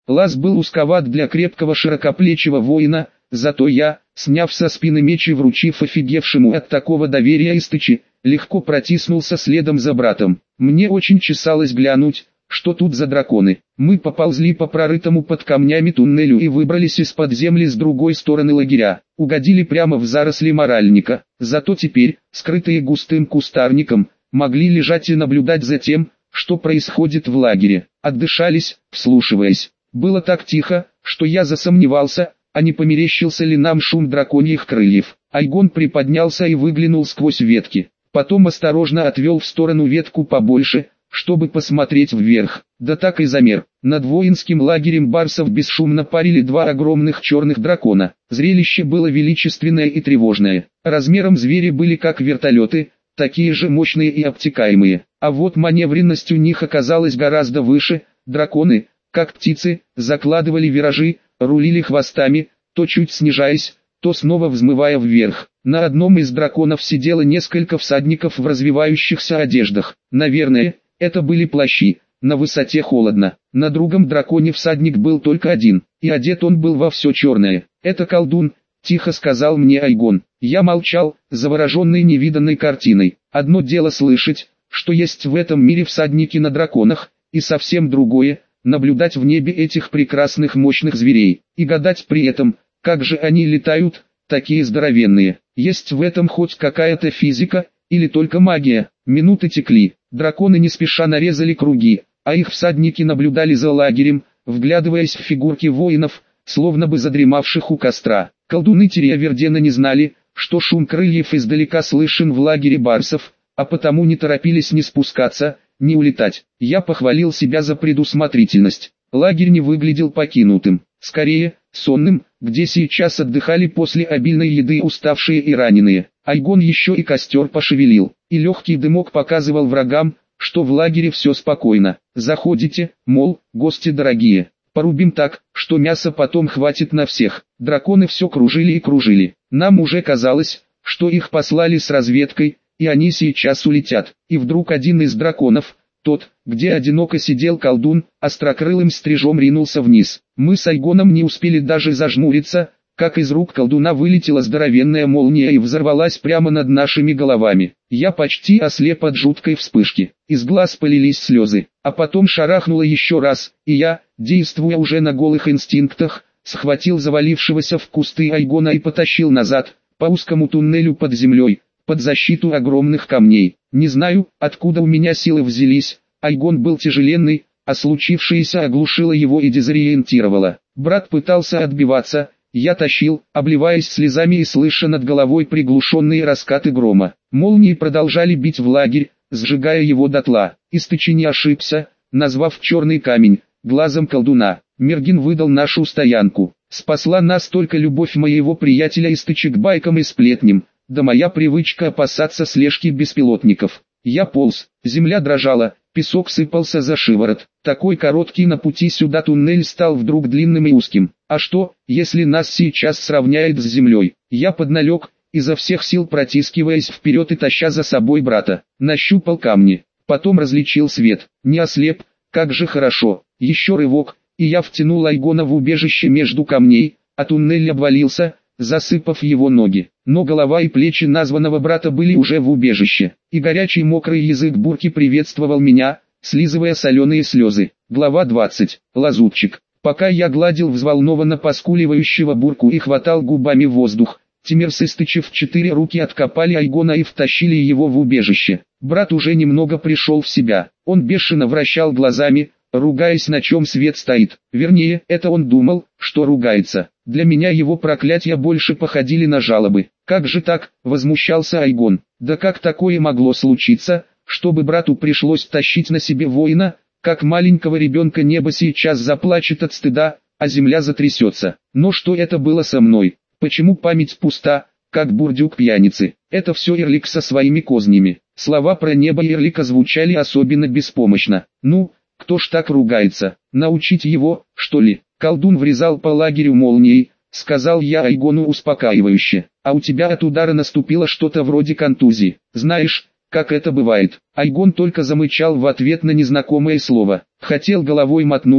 Лаз был узковат для крепкого широкоплечего воина, зато я, сняв со спины меч и вручив офигевшему от такого доверия Истычи, легко протиснулся следом за братом. Мне очень чесалось глянуть, что тут за драконы. Мы поползли по прорытому под камнями туннелю и выбрались из-под земли с другой стороны лагеря. Угодили прямо в заросли моральника. Зато теперь, скрытые густым кустарником, могли лежать и наблюдать за тем, что происходит в лагере. Отдышались, вслушиваясь. Было так тихо, что я засомневался, а не померещился ли нам шум драконьих крыльев. Айгон приподнялся и выглянул сквозь ветки. Потом осторожно отвел в сторону ветку побольше, чтобы посмотреть вверх. Да так и замер. Над воинским лагерем барсов бесшумно парили два огромных черных дракона. Зрелище было величественное и тревожное. Размером звери были как вертолеты, такие же мощные и обтекаемые. А вот маневренность у них оказалась гораздо выше. Драконы, как птицы, закладывали виражи, рулили хвостами, то чуть снижаясь, то снова взмывая вверх. На одном из драконов сидело несколько всадников в развивающихся одеждах. Наверное, это были плащи. На высоте холодно. На другом драконе всадник был только один, и одет он был во все черное. «Это колдун», — тихо сказал мне Айгон. Я молчал, завороженный невиданной картиной. Одно дело слышать, что есть в этом мире всадники на драконах, и совсем другое — наблюдать в небе этих прекрасных мощных зверей, и гадать при этом, как же они летают, такие здоровенные. Есть в этом хоть какая-то физика, или только магия? Минуты текли, драконы не спеша нарезали круги, а их всадники наблюдали за лагерем, вглядываясь в фигурки воинов, словно бы задремавших у костра. Колдуны Тириавердена не знали, что шум крыльев издалека слышен в лагере барсов, а потому не торопились ни спускаться, ни улетать. Я похвалил себя за предусмотрительность. Лагерь не выглядел покинутым, скорее, сонным, где сейчас отдыхали после обильной еды уставшие и раненые. Айгон еще и костер пошевелил, и легкий дымок показывал врагам, что в лагере все спокойно. Заходите, мол, гости дорогие, порубим так, что мяса потом хватит на всех. Драконы все кружили и кружили. Нам уже казалось, что их послали с разведкой, и они сейчас улетят. И вдруг один из драконов, тот, где одиноко сидел колдун, острокрылым стрижом ринулся вниз. Мы с Айгоном не успели даже зажмуриться, как из рук колдуна вылетела здоровенная молния и взорвалась прямо над нашими головами. Я почти ослеп от жуткой вспышки. Из глаз полились слезы, а потом шарахнуло еще раз, и я, действуя уже на голых инстинктах, схватил завалившегося в кусты Айгона и потащил назад, по узкому туннелю под землей, под защиту огромных камней. Не знаю, откуда у меня силы взялись, Айгон был тяжеленный, а случившееся оглушило его и дезориентировало. Брат пытался отбиваться, я тащил, обливаясь слезами и слыша над головой приглушенные раскаты грома. Молнии продолжали бить в лагерь, сжигая его дотла. Истычи не ошибся, назвав черный камень глазом колдуна. Мергин выдал нашу стоянку. Спасла нас только любовь моего приятеля Истычи к байкам и сплетням, да моя привычка опасаться слежки беспилотников. Я полз, земля дрожала, песок сыпался за шиворот. Такой короткий на пути сюда туннель стал вдруг длинным и узким. А что, если нас сейчас сравняет с землей? Я подналег, изо всех сил протискиваясь вперед и таща за собой брата. Нащупал камни, потом различил свет. Не ослеп, как же хорошо. Еще рывок, и я втянул Айгона в убежище между камней, а туннель обвалился, засыпав его ноги. Но голова и плечи названного брата были уже в убежище, и горячий мокрый язык бурки приветствовал меня, слизывая соленые слезы. Глава 20. Лазутчик. Пока я гладил взволнованно поскуливающего бурку и хватал губами воздух, Тимир с Истычев в 4 руки откопали Айгона и втащили его в убежище. Брат уже немного пришел в себя. Он бешено вращал глазами, ругаясь, на чем свет стоит. Вернее, это он думал, что ругается. Для меня его проклятия больше походили на жалобы. «Как же так?» – возмущался Айгон. «Да как такое могло случиться, чтобы брату пришлось тащить на себе воина? Как маленького ребенка небо сейчас заплачет от стыда, а земля затрясется. Но что это было со мной? Почему память пуста, как бурдюк пьяницы? Это все Эрлик со своими кознями». Слова про небо Эрлика звучали особенно беспомощно. «Ну, кто ж так ругается? Научить его, что ли?» Колдун врезал по лагерю молнией, сказал я Айгону успокаивающе. «А у тебя от удара наступило что-то вроде контузии. Знаешь, как это бывает?» Айгон только замычал в ответ на незнакомое слово. Хотел головой мотнуть,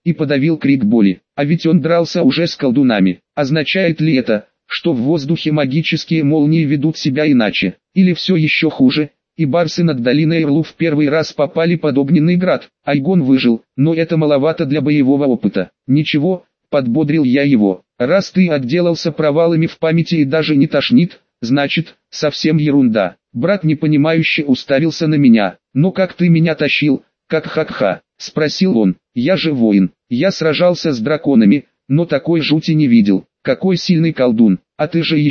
и подавил крик боли. А ведь он дрался уже с колдунами. Означает ли это, что в воздухе магические молнии ведут себя иначе? Или все еще хуже, и барсы над долиной Ирлу в первый раз попали под огненный град? Айгон выжил, но это маловато для боевого опыта. Ничего, подбодрил я его. Раз ты отделался провалами в памяти и даже не тошнит, значит, совсем ерунда. Брат непонимающе уставился на меня. «Но как ты меня тащил, как ха-ха?» — спросил он. «Я же воин, я сражался с драконами, но такой жути не видел. Какой сильный колдун, а ты же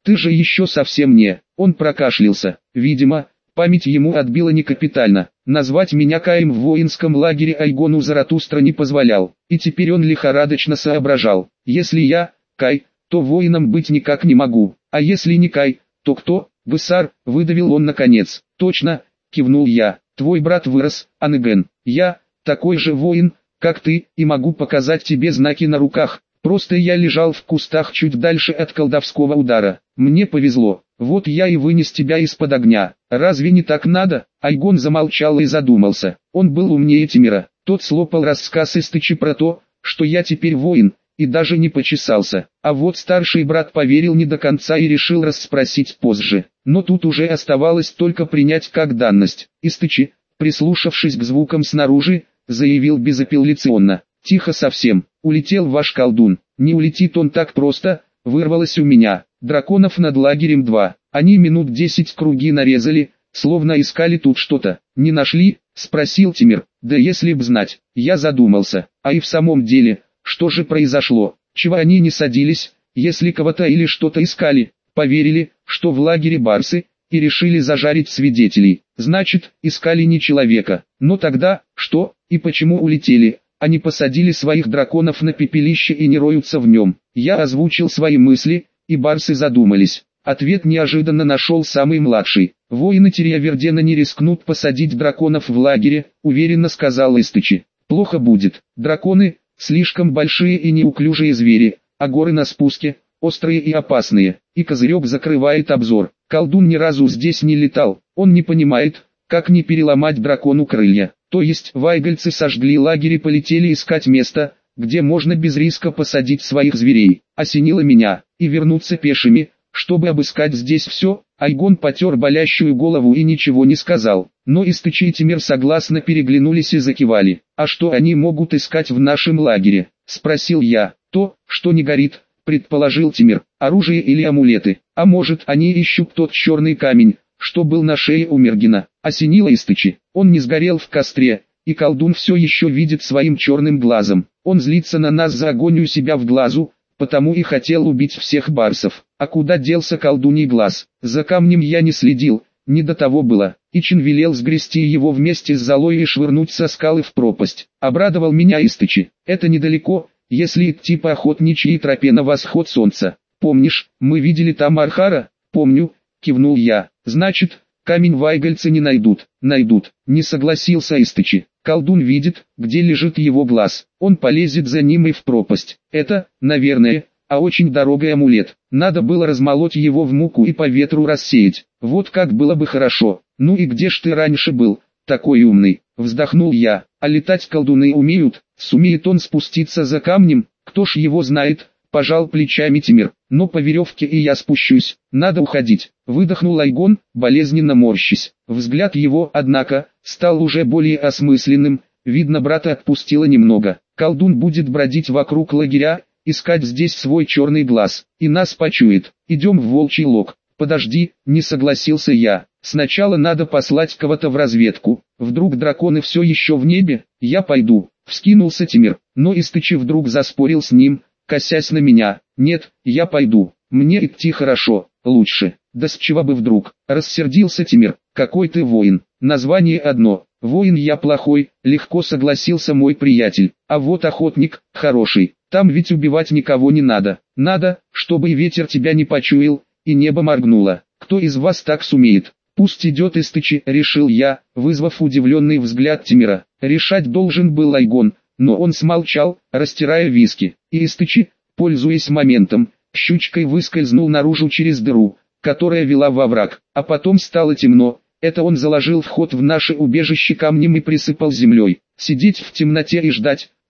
еще совсем не...» Он прокашлялся. Видимо, память ему отбила не капитально. Назвать меня Каем в воинском лагере Айгону Заратустра не позволял. И теперь он лихорадочно соображал. Если я, Кай, то воином быть никак не могу. А если не Кай, то кто? Гусар, выдавил он наконец. Точно, кивнул я. Твой брат вырос, Анеген. Я, такой же воин, как ты, и могу показать тебе знаки на руках. Просто я лежал в кустах чуть дальше от колдовского удара. Мне повезло. Вот я и вынес тебя из-под огня. Разве не так надо? Айгон замолчал и задумался. Он был умнее Тимира. Тот слопал рассказ Истычи про то, что я теперь воин, и даже не почесался. А вот старший брат поверил не до конца и решил расспросить позже. Но тут уже оставалось только принять как данность. Истычи, прислушавшись к звукам снаружи, заявил безапелляционно. «Тихо совсем, улетел ваш колдун». «Не улетит он так просто», вырвалось у меня. Драконов над лагерем 2. Они минут 10 круги нарезали, словно искали тут что-то. «Не нашли?» — спросил Тимир. «Да если б знать». Я задумался. А и в самом деле, что же произошло? Чего они не садились, если кого-то или что-то искали? Поверили, что в лагере барсы, и решили зажарить свидетелей. Значит, искали не человека. Но тогда, что, и почему улетели? Они посадили своих драконов на пепелище и не роются в нем. Я озвучил свои мысли, и барсы задумались. Ответ неожиданно нашел самый младший. «Воины Тирьявердена не рискнут посадить драконов в лагере», уверенно сказал Истычи. «Плохо будет. Драконы – слишком большие и неуклюжие звери, а горы на спуске – острые и опасные, и козырек закрывает обзор. Колдун ни разу здесь не летал, он не понимает, как не переломать дракону крылья». То есть вайгальцы сожгли лагерь и полетели искать место, где можно без риска посадить своих зверей. Осенило меня, и вернуться пешими, чтобы обыскать здесь все. Айгон потер болящую голову и ничего не сказал. Но Истычи и Тимир согласно переглянулись и закивали. «А что они могут искать в нашем лагере?» — спросил я. «То, что не горит», — предположил Тимир. «Оружие или амулеты. А может, они ищут тот черный камень, что был на шее у Мергина?» Осенило Истычи. «Он не сгорел в костре, и колдун все еще видит своим черным глазом. Он злится на нас за огонь у себя в глазу, потому и хотел убить всех барсов. А куда делся колдуний глаз? За камнем я не следил, не до того было. Ичин велел сгрести его вместе с золой и швырнуть со скалы в пропасть. Обрадовал меня Истычи. Это недалеко, если идти по охотничьей тропе на восход солнца. Помнишь, мы видели там Архара?» «Помню», кивнул я. «Значит, камень вайгальцы не найдут». «Найдут», не согласился Истычи. «Колдун видит, где лежит его глаз. Он полезет за ним и в пропасть. Это, наверное, очень дорогой амулет. Надо было размолоть его в муку и по ветру рассеять. Вот как было бы хорошо. Ну и где ж ты раньше был, такой умный?» Вздохнул я. «А летать колдуны умеют? Сумеет он спуститься за камнем? Кто ж его знает?» Пожал плечами Тимир. «Но по веревке и я спущусь. Надо уходить». Выдохнул Айгон, болезненно морщись. Взгляд его, однако, стал уже более осмысленным. Видно, брата отпустило немного. Колдун будет бродить вокруг лагеря, искать здесь свой черный глаз. И нас почует. Идем в волчий лог. «Подожди», не согласился я. «Сначала надо послать кого-то в разведку. Вдруг драконы все еще в небе?» «Я пойду», вскинулся Тимир. Но Истычи вдруг заспорил с ним, косясь на меня. «Нет, я пойду. Мне идти хорошо, лучше». «Да с чего бы вдруг?» Рассердился Тимир. «Какой ты воин? Название одно. Воин я плохой», легко согласился мой приятель. «А вот охотник, хороший. Там ведь убивать никого не надо. Надо, чтобы и ветер тебя не почуял, и небо моргнуло. Кто из вас так сумеет?» «Пусть идет Истычи», решил я, вызвав удивленный взгляд Тимира. Решать должен был Айгон, но он смолчал, растирая виски. И Истычи, пользуясь моментом, щучкой выскользнул наружу через дыру, которая вела во враг. А потом стало темно. Это он заложил вход в наше убежище камнем и присыпал землей. Сидеть в темноте и ждать,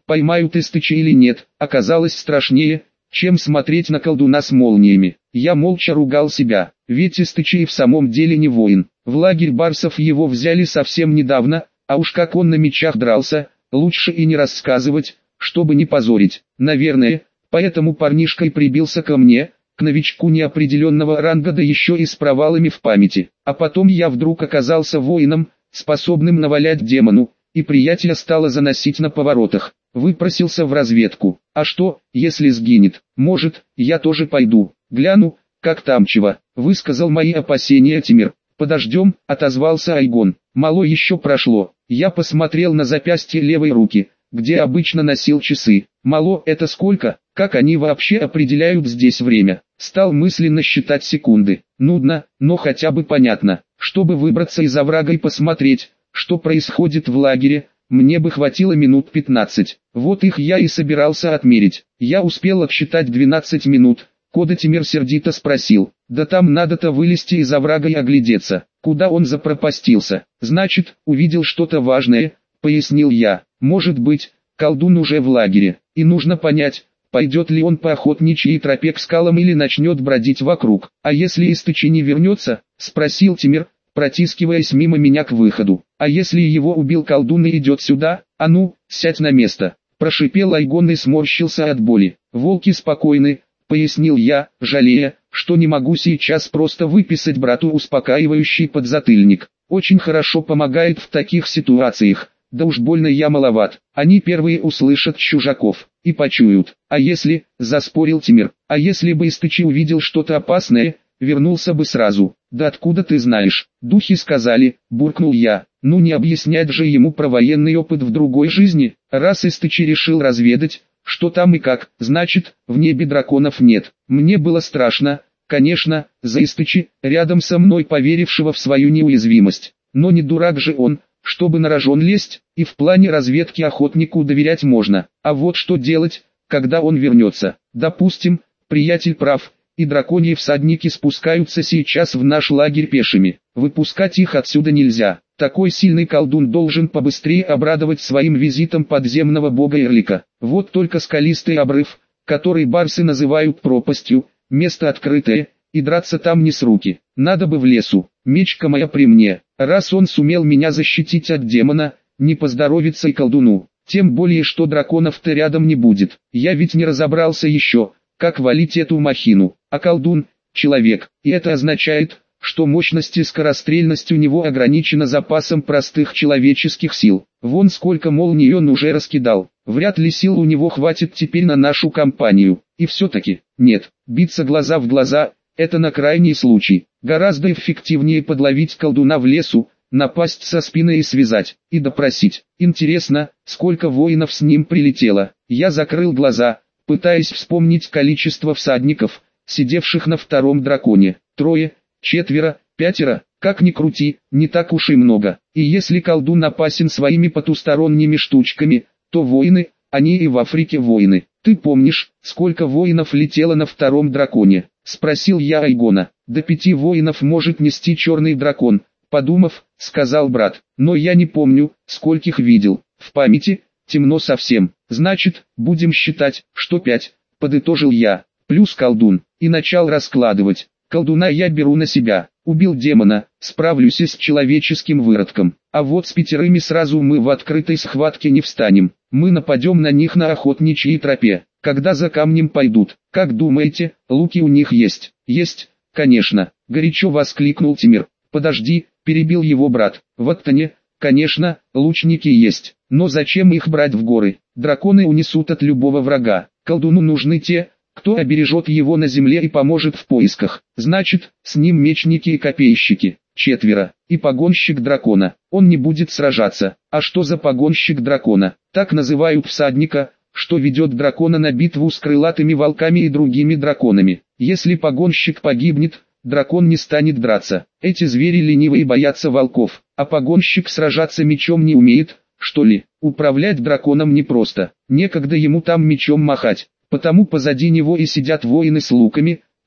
поймают Истыча или нет, оказалось страшнее, чем смотреть на колдуна с молниями. Я молча ругал себя, ведь Истыча и в самом деле не воин. В лагерь барсов его взяли совсем недавно, а уж как он на мечах дрался, лучше и не рассказывать, чтобы не позорить. Наверное, поэтому парнишка и прибился ко мне, к новичку неопределенного ранга, да еще и с провалами в памяти. А потом я вдруг оказался воином, способным навалять демону, и приятеля стало заносить на поворотах. Выпросился в разведку. А что, если сгинет? Может, я тоже пойду, гляну, как там чего, высказал мои опасения Тимир. Подождем, отозвался Айгон. Мало еще прошло. Я посмотрел на запястье левой руки, где обычно носил часы. Мало это сколько? Как они вообще определяют здесь время? Стал мысленно считать секунды. Нудно, но хотя бы понятно. Чтобы выбраться из оврага и посмотреть, что происходит в лагере, мне бы хватило минут 15. Вот их я и собирался отмерить. Я успел отсчитать 12 минут. Кода Тимир сердито спросил: «Да там надо-то вылезти из оврага и оглядеться. Куда он запропастился?» «Значит, увидел что-то важное», — пояснил я. «Может быть, колдун уже в лагере, и нужно понять, пойдет ли он по охотничьей тропе к скалам или начнет бродить вокруг. А если Истычи не вернется?» — спросил Тимир, протискиваясь мимо меня к выходу. «А если его убил колдун и идет сюда? А ну, сядь на место!» — прошипел Айгон и сморщился от боли. «Волки спокойны», — пояснил я, жалея, что не могу сейчас просто выписать брату успокаивающий подзатыльник. Очень хорошо помогает в таких ситуациях, да уж больно я маловат. Они первые услышат чужаков и почуют. А если, заспорил Тимир, а если бы Истычи увидел что-то опасное, вернулся бы сразу. «Да откуда ты знаешь?» «Духи сказали», — буркнул я. «Ну не объяснять же ему про военный опыт в другой жизни. Раз Истычи решил разведать, что там и как, значит, в небе драконов нет». Мне было страшно, конечно, за Истычи, рядом со мной поверившего в свою неуязвимость. Но не дурак же он, чтобы на рожон лезть, и в плане разведки охотнику доверять можно. А вот что делать, когда он вернется? Допустим, приятель прав, и драконьи всадники спускаются сейчас в наш лагерь пешими. Выпускать их отсюда нельзя. Такой сильный колдун должен побыстрее обрадовать своим визитом подземного бога Эрлика. Вот только скалистый обрыв, который барсы называют пропастью, место открытое, и драться там не с руки. Надо бы в лесу. Мечка моя при мне. Раз он сумел меня защитить от демона, не поздоровится и колдуну. Тем более, что драконов-то рядом не будет. Я ведь не разобрался еще, как валить эту махину. А колдун — человек, и это означает, что мощность и скорострельность у него ограничена запасом простых человеческих сил. Вон сколько молний он уже раскидал. Вряд ли сил у него хватит теперь на нашу компанию. И все-таки, нет, биться глаза в глаза — это на крайний случай. Гораздо эффективнее подловить колдуна в лесу, напасть со спины и связать, и допросить. Интересно, сколько воинов с ним прилетело. Я закрыл глаза, пытаясь вспомнить количество всадников, сидевших на втором драконе. 3, 4, 5, как ни крути, не так уж и много. И если колдун опасен своими потусторонними штучками, то воины, они и в Африке воины. «Ты помнишь, сколько воинов летело на втором драконе?» — спросил я Айгона. «До 5 воинов может нести черный дракон», — подумав, сказал брат. «Но я не помню, скольких видел. В памяти темно совсем. Значит, будем считать, что 5, подытожил я. Плюс колдун». И начал раскладывать. Колдуна я беру на себя. Убил демона, справлюсь и с человеческим выродком. А вот с 5 сразу мы в открытой схватке не встанем. Мы нападем на них на охотничьей тропе. Когда за камнем пойдут. Как думаете, луки у них есть? Есть, конечно, горячо воскликнул Тимир. Подожди, перебил его брат. В Аттане, конечно, лучники есть. Но зачем их брать в горы? Драконы унесут от любого врага. Колдуну нужны те, кто обережет его на земле и поможет в поисках. Значит, с ним мечники и копейщики. 4. И погонщик дракона. Он не будет сражаться. А что за погонщик дракона? Так называют всадника, что ведет дракона на битву с крылатыми волками и другими драконами. Если погонщик погибнет, дракон не станет драться. Эти звери ленивые и боятся волков. А погонщик сражаться мечом не умеет, что ли? Управлять драконом непросто. Некогда ему там мечом махать. Потому позади него и сидят воины с луками,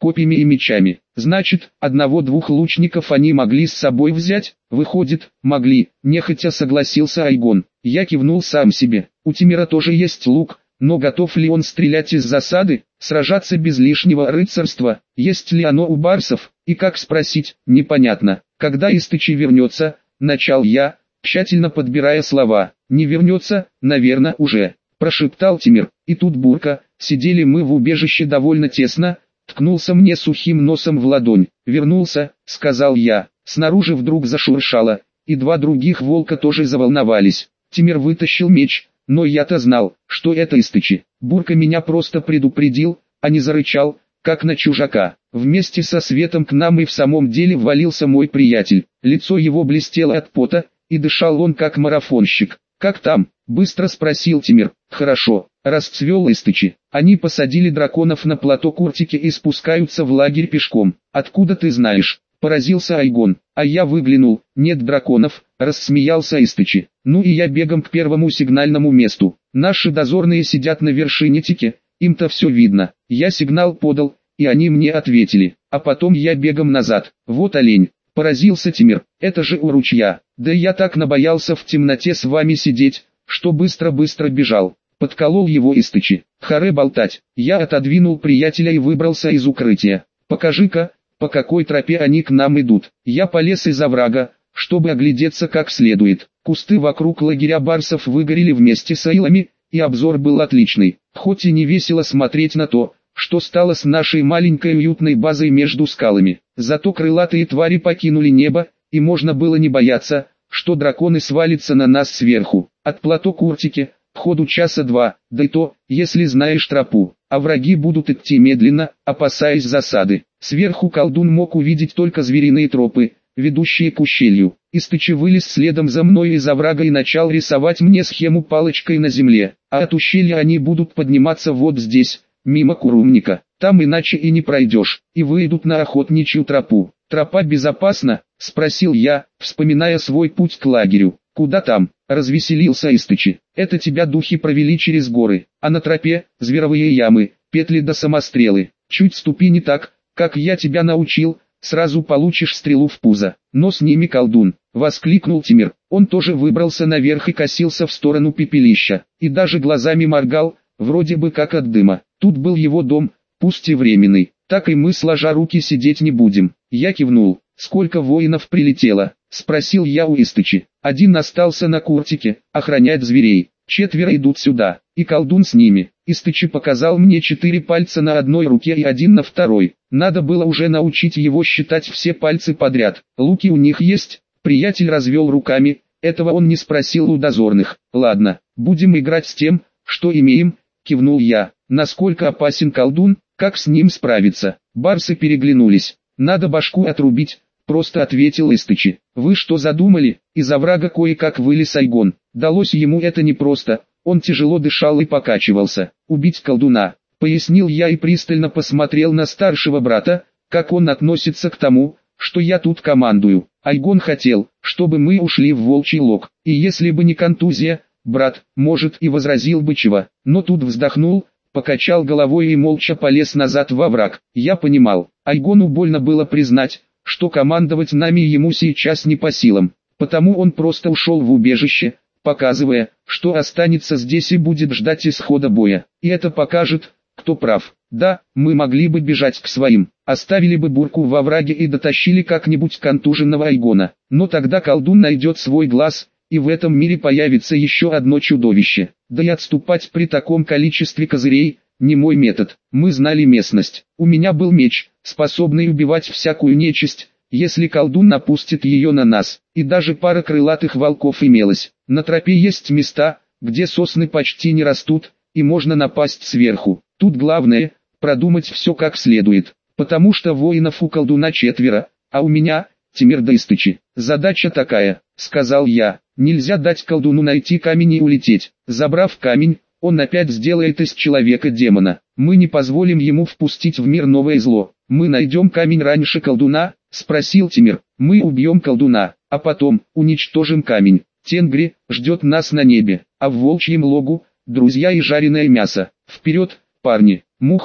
копьями и мечами. Значит, одного-двух лучников они могли с собой взять? Выходит, могли, нехотя согласился Айгон. Я кивнул сам себе. У Тимира тоже есть лук, но готов ли он стрелять из засады, сражаться без лишнего рыцарства? Есть ли оно у барсов? И как спросить, непонятно. Когда Истычи вернется, начал я, тщательно подбирая слова. Не вернется, наверное, уже, прошептал Тимир. И тут бурка, сидели мы в убежище довольно тесно, ткнулся мне сухим носом в ладонь. Вернулся, сказал я. Снаружи вдруг зашуршало, и два других волка тоже заволновались. Тимир вытащил меч, но я-то знал, что это Истычи. Бурка меня просто предупредил, а не зарычал, как на чужака. Вместе со светом к нам и в самом деле ввалился мой приятель. Лицо его блестело от пота, и дышал он как марафонщик. «Как там?» – быстро спросил Тимир. «Хорошо», – расцвел Истычи. «Они посадили драконов на плато Куртики и спускаются в лагерь пешком». «Откуда ты знаешь?» – поразился Айгон. «А я выглянул, нет драконов», – рассмеялся Истычи. «Ну и я бегом к первому сигнальному месту. Наши дозорные сидят на вершине тики, им-то все видно. Я сигнал подал, и они мне ответили. А потом я бегом назад. Вот олень». Поразился Тимир. «Это же у ручья. Да я так набоялся в темноте с вами сидеть, что быстро-быстро бежал». Подколол его Истычи. «Харе болтать». Я отодвинул приятеля и выбрался из укрытия. «Покажи-ка, по какой тропе они к нам идут». Я полез из оврага, чтобы оглядеться как следует. Кусты вокруг лагеря барсов выгорели вместе с аилами, и обзор был отличный. Хоть и не весело смотреть на то, что стало с нашей маленькой уютной базой между скалами. Зато крылатые твари покинули небо, и можно было не бояться, что драконы свалятся на нас сверху. От плато Куртики, ходу часа два, да и то, если знаешь тропу, а враги будут идти медленно, опасаясь засады. Сверху колдун мог увидеть только звериные тропы, ведущие к ущелью. Истычи вылез следом за мной из оврага и начал рисовать мне схему палочкой на земле, а от ущелья они будут подниматься вот здесь, мимо Курумника. Там иначе и не пройдешь, и выйдут на охотничью тропу. «Тропа безопасна?» – спросил я, вспоминая свой путь к лагерю. «Куда там?» – развеселился Истычи. «Это тебя духи провели через горы, а на тропе – зверовые ямы, петли да самострелы. Чуть ступи не так, как я тебя научил, сразу получишь стрелу в пузо. Но с ними колдун!» – воскликнул Тимир. Он тоже выбрался наверх и косился в сторону пепелища, и даже глазами моргал, вроде бы как от дыма. Тут был его дом, пусть и временный. «Так и мы сложа руки сидеть не будем». Я кивнул. «Сколько воинов прилетело?» – спросил я у Истычи. «Один остался на Куртике, охранять зверей. 4 идут сюда, и колдун с ними». Истычи показал мне 4 пальца на одной руке и 1 на второй. Надо было уже научить его считать все пальцы подряд. «Луки у них есть?» Приятель развел руками. Этого он не спросил у дозорных. «Ладно, будем играть с тем, что имеем», – кивнул я. «Насколько опасен колдун? Как с ним справиться?» Барсы переглянулись. «Надо башку отрубить», — просто ответил Истычи. «Вы что задумали?» Из оврага кое-как вылез Айгон. Далось ему это непросто, он тяжело дышал и покачивался. «Убить колдуна», — пояснил я и пристально посмотрел на старшего брата, как он относится к тому, что я тут командую. Айгон хотел, чтобы мы ушли в волчий лог, и если бы не контузия, брат, может, и возразил бы чего, но тут вздохнул, покачал головой и молча полез назад во враг. Я понимал, Айгону больно было признать, что командовать нами ему сейчас не по силам, потому он просто ушел в убежище, показывая, что останется здесь и будет ждать исхода боя. И это покажет, кто прав. Да, мы могли бы бежать к своим, оставили бы бурку во враге и дотащили как-нибудь контуженного Айгона, но тогда колдун найдет свой глаз, и в этом мире появится еще одно чудовище. Да и отступать при таком количестве козырей – не мой метод. Мы знали местность. У меня был меч, способный убивать всякую нечисть, если колдун напустит ее на нас. И даже пара крылатых волков имелась. На тропе есть места, где сосны почти не растут, и можно напасть сверху. Тут главное – продумать все как следует, потому что воинов у колдуна 4, а у меня – Тимир да Истычи. «Задача такая», – сказал я. «Нельзя дать колдуну найти камень и улететь. Забрав камень, он опять сделает из человека демона. Мы не позволим ему впустить в мир новое зло. Мы найдем камень раньше колдуна?» – спросил Тимир. «Мы убьем колдуна, а потом уничтожим камень. Тенгри ждет нас на небе, а в волчьем логу – друзья и жареное мясо. Вперед, парни!» Мухой,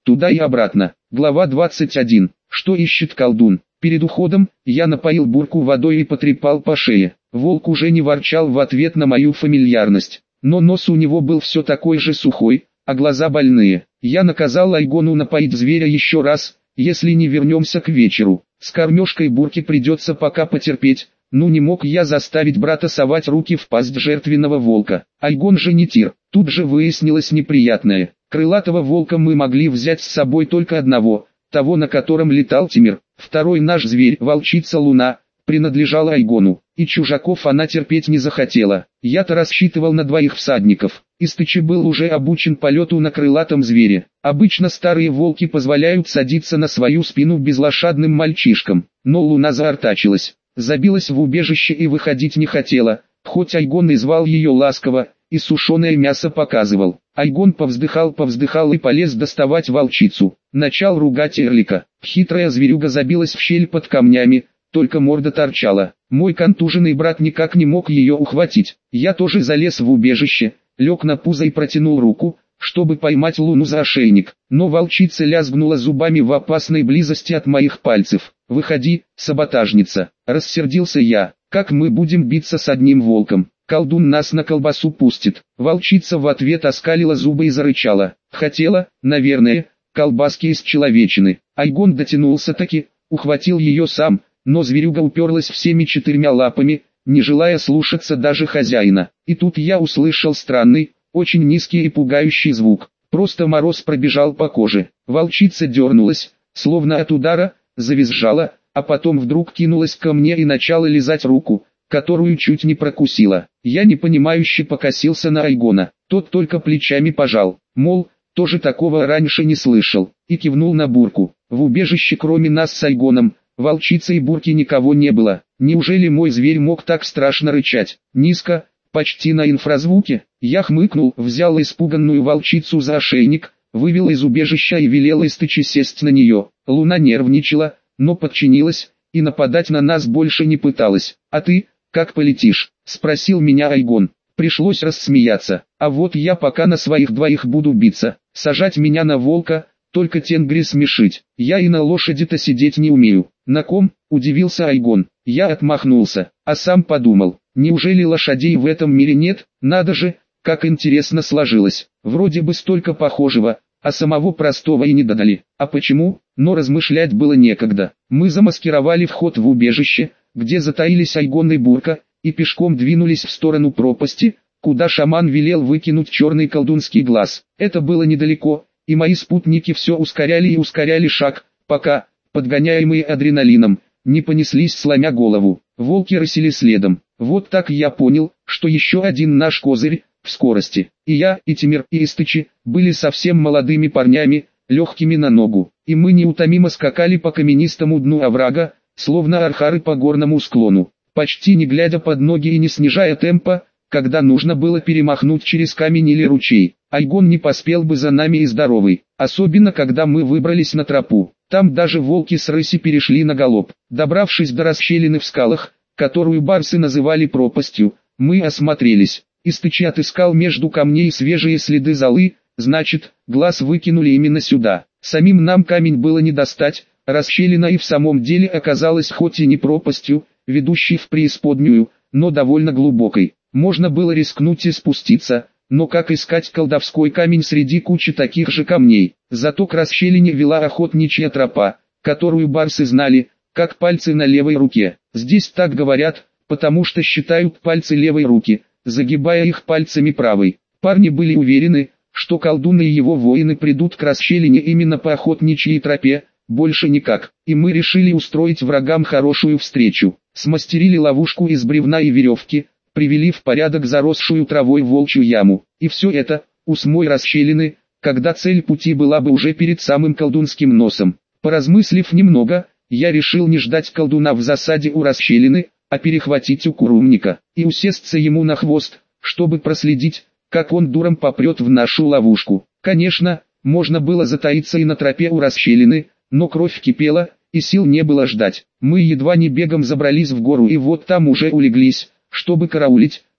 туда и обратно. Глава 21. Что ищет колдун? Перед уходом, я напоил бурку водой и потрепал по шее. Волк уже не ворчал в ответ на мою фамильярность, но нос у него был все такой же сухой, а глаза больные. Я наказал Айгону напоить зверя еще раз, если не вернемся к вечеру. С кормежкой бурки придется пока потерпеть, ну не мог я заставить брата совать руки в пасть жертвенного волка. Айгон же не тир. Тут же выяснилось неприятное. Крылатого волка мы могли взять с собой только одного, того, на котором летал Тимир. Второй наш зверь, волчица Луна, принадлежала Айгону, и чужаков она терпеть не захотела. Я-то рассчитывал на двоих всадников. Истычи был уже обучен полету на крылатом звере. Обычно старые волки позволяют садиться на свою спину безлошадным мальчишкам, но Луна заортачилась, забилась в убежище и выходить не хотела, хоть Айгон и звал ее ласково, и сушеное мясо показывал. Айгон повздыхал и полез доставать волчицу. Начал ругать Эрлика. Хитрая зверюга забилась в щель под камнями, только морда торчала. Мой контуженный брат никак не мог ее ухватить. Я тоже залез в убежище, лег на пузо и протянул руку, чтобы поймать Луну за ошейник. Но волчица лязгнула зубами в опасной близости от моих пальцев. «Выходи, саботажница!» Рассердился я. «Как мы будем биться с одним волком? Колдун нас на колбасу пустит». Волчица в ответ оскалила зубы и зарычала. Хотела, наверное, колбаски из человечины. Айгон дотянулся таки, ухватил ее сам, но зверюга уперлась всеми четырьмя лапами, не желая слушаться даже хозяина. И тут я услышал странный, очень низкий и пугающий звук. Просто мороз пробежал по коже. Волчица дернулась, словно от удара, завизжала, а потом вдруг кинулась ко мне и начала лизать руку, которую чуть не прокусила. Я непонимающе покосился на Айгона. Тот только плечами пожал, мол, тоже такого раньше не слышал, и кивнул на бурку. В убежище кроме нас с Айгоном, волчицы и бурки никого не было. Неужели мой зверь мог так страшно рычать? Низко, почти на инфразвуке. Я хмыкнул, взял испуганную волчицу за ошейник, вывел из убежища и велел Истычи сесть на нее. Луна нервничала, но подчинилась, и нападать на нас больше не пыталась. «А ты, как полетишь?» — спросил меня Айгон. Пришлось рассмеяться. «А вот я пока на своих двоих буду биться. Сажать меня на волка, только тенгри смешить. Я и на лошади-то сидеть не умею». «На ком?» — удивился Айгон. Я отмахнулся, а сам подумал, неужели лошадей в этом мире нет? Надо же, как интересно сложилось. Вроде бы столько похожего, а самого простого и не додали. А почему? Но размышлять было некогда. Мы замаскировали вход в убежище, где затаились Айгон и бурка, и пешком двинулись в сторону пропасти, куда шаман велел выкинуть черный колдунский глаз. Это было недалеко, и мои спутники все ускоряли и ускоряли шаг, пока, подгоняемые адреналином, не понеслись сломя голову. Волки рысили следом. Вот так я понял, что еще один наш козырь в скорости. И я, и Тимир, и Истычи были совсем молодыми парнями, легкими на ногу, и мы неутомимо скакали по каменистому дну оврага, словно архары по горному склону, почти не глядя под ноги и не снижая темпа, когда нужно было перемахнуть через камень или ручей. Айгон не поспел бы за нами и здоровый, особенно когда мы выбрались на тропу. Там даже волки с рыси перешли на галоп. Добравшись до расщелины в скалах, которую барсы называли пропастью, мы осмотрелись. Истычи отыскал между камней свежие следы золы, значит, глаз выкинули именно сюда. Самим нам камень было не достать, расщелина и в самом деле оказалась хоть и не пропастью, ведущей в преисподнюю, но довольно глубокой. Можно было рискнуть и спуститься, но как искать колдовской камень среди кучи таких же камней? Зато к расщелине вела охотничья тропа, которую барсы знали, как пальцы на левой руке. Здесь так говорят, потому что считают пальцы левой руки, загибая их пальцами правой. Парни были уверены, что колдун и его воины придут к расщелине именно по охотничьей тропе, больше никак. И мы решили устроить врагам хорошую встречу. Смастерили ловушку из бревна и веревки, привели в порядок заросшую травой волчью яму. И все это, у самой расщелины, когда цель пути была бы уже перед самым колдунским носом. Поразмыслив немного, я решил не ждать колдуна в засаде у расщелины, а перехватить укурумника и усесться ему на хвост, чтобы проследить, как он дуром попрет в нашу ловушку. Конечно, можно было затаиться и на тропе у расщелины, но кровь кипела, и сил не было ждать. Мы едва не бегом забрались в гору и вот там уже улеглись, чтобы караулить,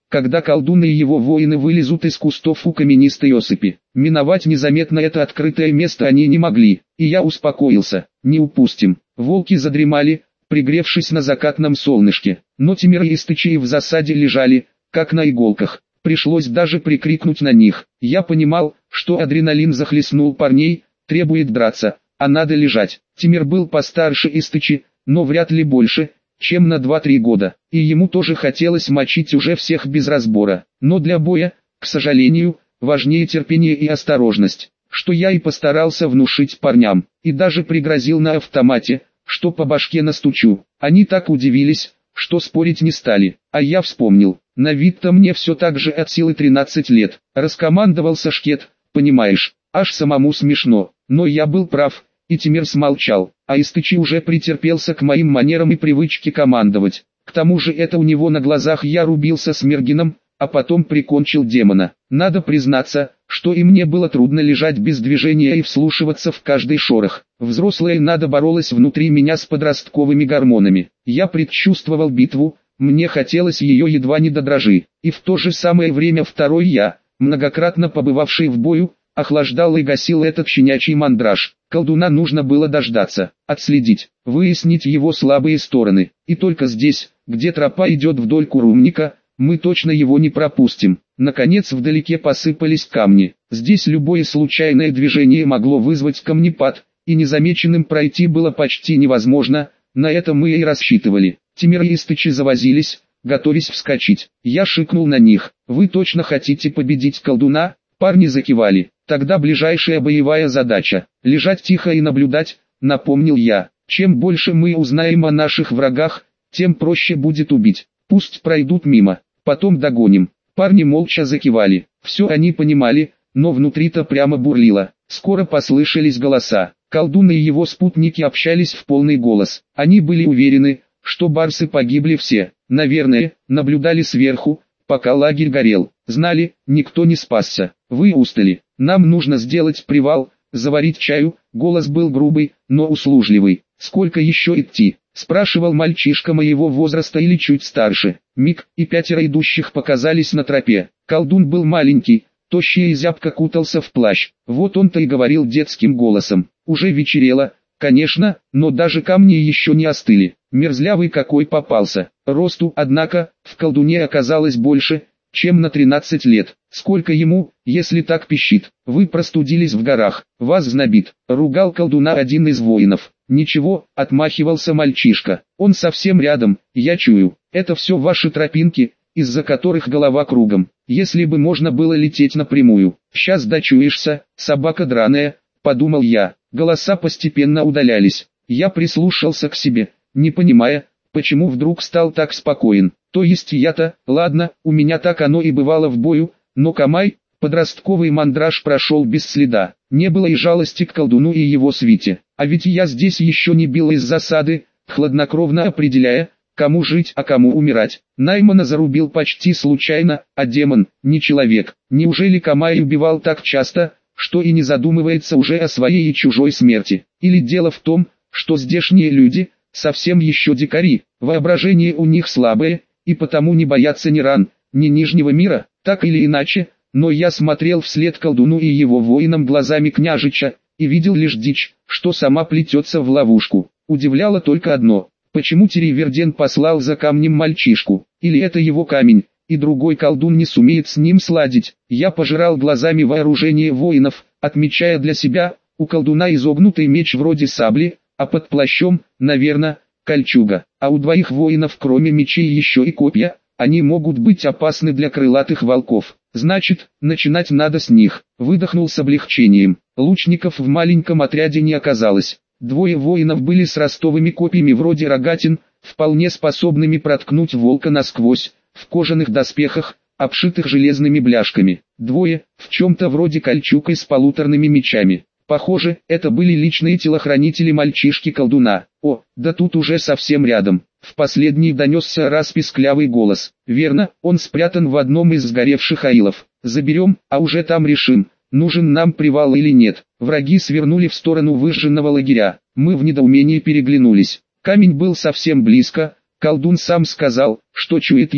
когда колдун и его воины вылезут из кустов у каменистой осыпи. Миновать незаметно это открытое место они не могли, и я успокоился, не упустим. Волки задремали, пригревшись на закатном солнышке, но Тимир и Истычи в засаде лежали, как на иголках. Пришлось даже прикрикнуть на них. Я понимал, что адреналин захлестнул парней, требует драться, а надо лежать. Тимир был постарше Истычи, но вряд ли больше, чем на 2-3 года, и ему тоже хотелось мочить уже всех без разбора. Но для боя, к сожалению, важнее терпение и осторожность, что я и постарался внушить парням, и даже пригрозил на автомате, что по башке настучу. Они так удивились, что спорить не стали, а я вспомнил, на вид-то мне все так же от силы 13 лет, раскомандовался Шкет, понимаешь, аж самому смешно, но я был прав. И Тимир смолчал, а Истычи уже претерпелся к моим манерам и привычке командовать. К тому же это у него на глазах я рубился с Мергином, а потом прикончил демона. Надо признаться, что и мне было трудно лежать без движения и вслушиваться в каждый шорох. Взрослая Нада боролась внутри меня с подростковыми гормонами. Я предчувствовал битву, мне хотелось ее едва не до дрожи. И в то же самое время второй я, многократно побывавший в бою, охлаждал и гасил этот щенячий мандраж. Колдуна нужно было дождаться, отследить, выяснить его слабые стороны. И только здесь, где тропа идет вдоль курумника, мы точно его не пропустим. Наконец вдалеке посыпались камни. Здесь любое случайное движение могло вызвать камнепад, и незамеченным пройти было почти невозможно, на это мы и рассчитывали. Тимир и Истычи завозились, готовясь вскочить. Я шикнул на них: «Вы точно хотите победить колдуна?» Парни закивали. «Тогда ближайшая боевая задача — лежать тихо и наблюдать», — напомнил я. «Чем больше мы узнаем о наших врагах, тем проще будет убить. Пусть пройдут мимо, потом догоним». Парни молча закивали. Все они понимали, но внутри-то прямо бурлило. Скоро послышались голоса. Колдун и его спутники общались в полный голос. Они были уверены, что барсы погибли все. Наверное, наблюдали сверху, пока лагерь горел. Знали, никто не спасся. «Вы устали. Нам нужно сделать привал, заварить чаю». Голос был грубый, но услужливый. «Сколько еще идти?» — спрашивал мальчишка моего возраста или чуть старше. Миг, и 5 идущих показались на тропе. Колдун был маленький, тощий и зябко кутался в плащ. Вот он-то и говорил детским голосом. Уже вечерело, конечно, но даже камни еще не остыли. Мерзлявый какой попался. Росту, однако, в колдуне оказалось больше, чем на 13 лет. Сколько ему, если так пищит? «Вы простудились в горах, вас знобит», — ругал колдуна один из воинов. «Ничего», — отмахивался мальчишка, — «он совсем рядом, я чую. Это все ваши тропинки, из-за которых голова кругом. Если бы можно было лететь напрямую. Сейчас дочуешься, собака драная», — подумал я. Голоса постепенно удалялись. Я прислушался к себе, не понимая, почему вдруг стал так спокоен. То есть я-то, ладно, у меня так оно и бывало в бою, но Камай, подростковый мандраж прошел без следа. Не было и жалости к колдуну и его свите. А ведь я здесь еще не бил из засады, хладнокровно определяя, кому жить, а кому умирать. Наймана зарубил почти случайно, а демон, не человек. Неужели Камай убивал так часто, что и не задумывается уже о своей и чужой смерти? Или дело в том, что здешние люди совсем еще дикари, воображение у них слабое, и потому не боятся ни ран, ни Нижнего мира? Так или иначе, но я смотрел вслед колдуну и его воинам глазами княжича, и видел лишь дичь, что сама плетется в ловушку. Удивляло только одно: почему Тереверден послал за камнем мальчишку? Или это его камень, и другой колдун не сумеет с ним сладить? Я пожирал глазами вооружение воинов, отмечая для себя: у колдуна изогнутый меч вроде сабли, а под плащом, наверное, кольчуга. А у двоих воинов кроме мечей еще и копья. Они могут быть опасны для крылатых волков. Значит, начинать надо с них. Выдохнул с облегчением. Лучников в маленьком отряде не оказалось. 2 воинов были с ростовыми копьями вроде рогатин, вполне способными проткнуть волка насквозь, в кожаных доспехах, обшитых железными бляшками. 2 в чем-то вроде кольчуг и с полуторными мечами. Похоже, это были личные телохранители мальчишки-колдуна. О, да тут уже совсем рядом. В последний донесся расписклявый голос. Верно, он спрятан в одном из сгоревших аилов. Заберем, а уже там решим, нужен нам привал или нет. Враги свернули в сторону выжженного лагеря. Мы в недоумении переглянулись. Камень был совсем близко. Колдун сам сказал, что чует его.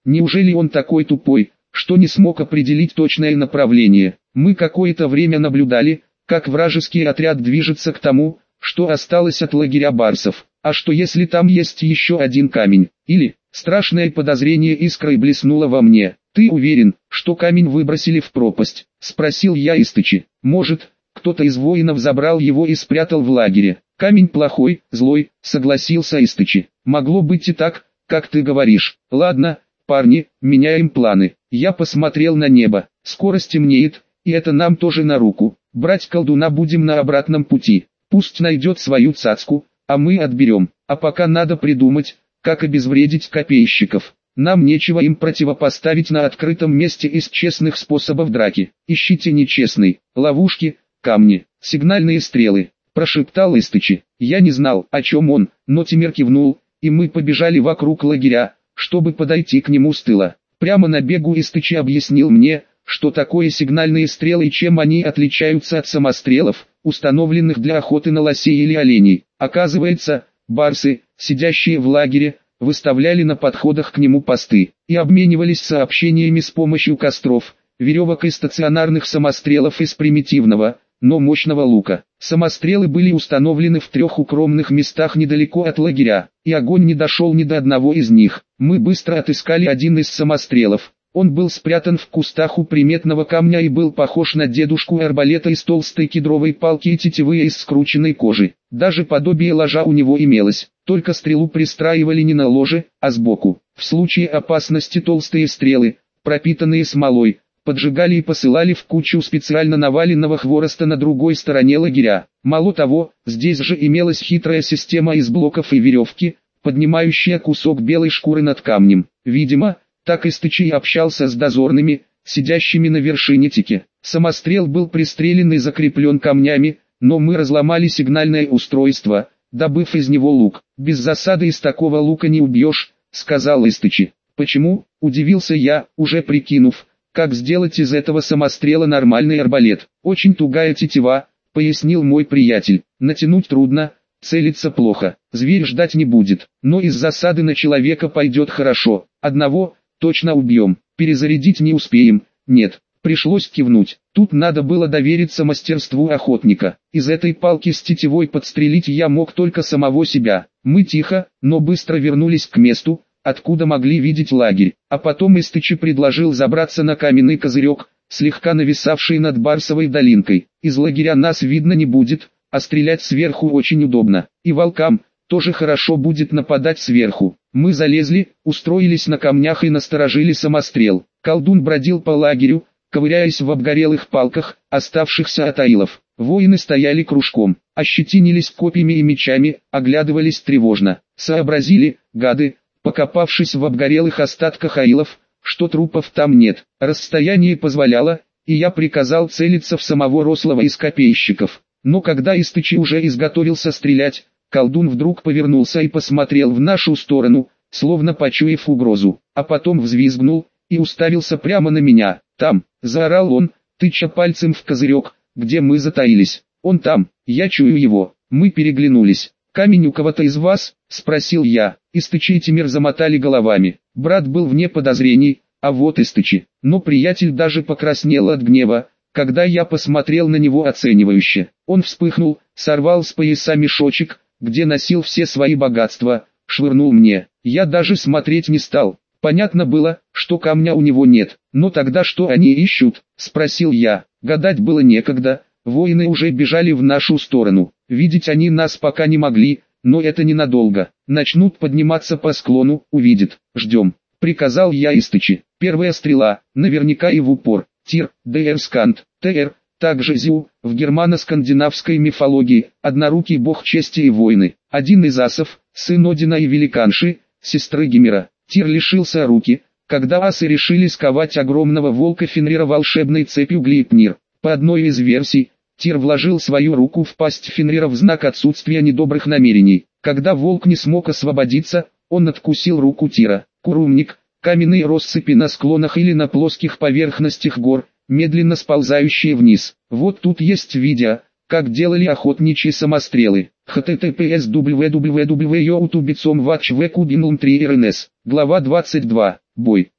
Неужели он такой тупой, что не смог определить точное направление? Мы какое-то время наблюдали, как вражеский отряд движется к тому, что осталось от лагеря барсов. А что если там есть еще один камень? Или, страшное подозрение искрой блеснуло во мне. «Ты уверен, что камень выбросили в пропасть?» — спросил я Истычи. «Может, кто-то из воинов забрал его и спрятал в лагере. Камень плохой, злой», — согласился Истычи. «Могло быть и так, как ты говоришь. Ладно, парни, меняем планы». Я посмотрел на небо. Скоро стемнеет, и это нам тоже на руку. Брать колдуна будем на обратном пути. Пусть найдет свою цацку, а мы отберем. А пока надо придумать, как обезвредить копейщиков. Нам нечего им противопоставить на открытом месте из честных способов драки. Ищите нечестный. Ловушки, камни, сигнальные стрелы, прошептал Истычи. Я не знал, о чем он, но Тимир кивнул, и мы побежали вокруг лагеря, чтобы подойти к нему с тыла. Прямо на бегу Истычи объяснил мне, что такое сигнальные стрелы и чем они отличаются от самострелов, установленных для охоты на лосей или оленей. Оказывается, барсы, сидящие в лагере, выставляли на подходах к нему посты и обменивались сообщениями с помощью костров, веревок и стационарных самострелов из примитивного, но мощного лука. Самострелы были установлены в 3 укромных местах недалеко от лагеря, и огонь не дошел ни до одного из них. Мы быстро отыскали один из самострелов. Он был спрятан в кустах у приметного камня и был похож на дедушку арбалета из толстой кедровой палки и тетивы из скрученной кожи. Даже подобие ложа у него имелось, только стрелу пристраивали не на ложе, а сбоку. В случае опасности толстые стрелы, пропитанные смолой, поджигали и посылали в кучу специально наваленного хвороста на другой стороне лагеря. Мало того, здесь же имелась хитрая система из блоков и веревки, поднимающая кусок белой шкуры над камнем. Видимо, так Истычи общался с дозорными, сидящими на вершине тики. Самострел был пристрелен и закреплен камнями, но мы разломали сигнальное устройство, добыв из него лук. «Без засады из такого лука не убьешь», — сказал Истычи. «Почему?» — удивился я, уже прикинув, как сделать из этого самострела нормальный арбалет. «Очень тугая тетива», — пояснил мой приятель. «Натянуть трудно, целиться плохо, зверь ждать не будет, но из засады на человека пойдет хорошо. Одного точно убьем, перезарядить не успеем». Нет, пришлось кивнуть. Тут надо было довериться мастерству охотника. Из этой палки с тетивой подстрелить я мог только самого себя. Мы тихо, но быстро вернулись к месту, откуда могли видеть лагерь. А потом Истычи предложил забраться на каменный козырек, слегка нависавший над Барсовой долинкой. Из лагеря нас видно не будет, а стрелять сверху очень удобно. И волкам тоже хорошо будет нападать сверху. Мы залезли, устроились на камнях и насторожили самострел. Колдун бродил по лагерю, ковыряясь в обгорелых палках, оставшихся от аилов. Воины стояли кружком, ощетинились копьями и мечами, оглядывались тревожно. Сообразили, гады, покопавшись в обгорелых остатках аилов, что трупов там нет. Расстояние позволяло, и я приказал целиться в самого рослого из копейщиков. Но когда Истычи уже изготовился стрелять, колдун вдруг повернулся и посмотрел в нашу сторону, словно почуяв угрозу, а потом взвизгнул и уставился прямо на меня. «Там!» — заорал он, тыча пальцем в козырек, где мы затаились. «Он там, я чую его». Мы переглянулись. «Камень у кого-то из вас?» — спросил я. Истычи и Тимир замотали головами. Брат был вне подозрений, а вот Истычи. Но приятель даже покраснел от гнева, когда я посмотрел на него оценивающе. Он вспыхнул, сорвал с пояса мешочек, где носил все свои богатства, швырнул мне. Я даже смотреть не стал. Понятно было, что камня у него нет. «Но тогда что они ищут?» — спросил я. Гадать было некогда, воины уже бежали в нашу сторону. Видеть они нас пока не могли, но это ненадолго. Начнут подниматься по склону, увидят. «Ждем», — приказал я Истычи. Первая стрела, наверняка и в упор. Тир, ДР Сканд, ТР, также Зю, в германо-скандинавской мифологии, однорукий бог чести и войны. Один из асов, сын Одина и великанши, сестры Гимера. Тир лишился руки, когда асы решили сковать огромного волка Фенрира волшебной цепью Глипнир. По одной из версий, Тир вложил свою руку в пасть Фенрира в знак отсутствия недобрых намерений. Когда волк не смог освободиться, он откусил руку Тира. Курумник, каменные россыпи на склонах или на плоских поверхностях гор, медленно сползающие вниз. Вот тут есть видео, как делали охотничьи самострелы. https www.youtube.com/watchvkubinum3rns. Глава 22. Бой.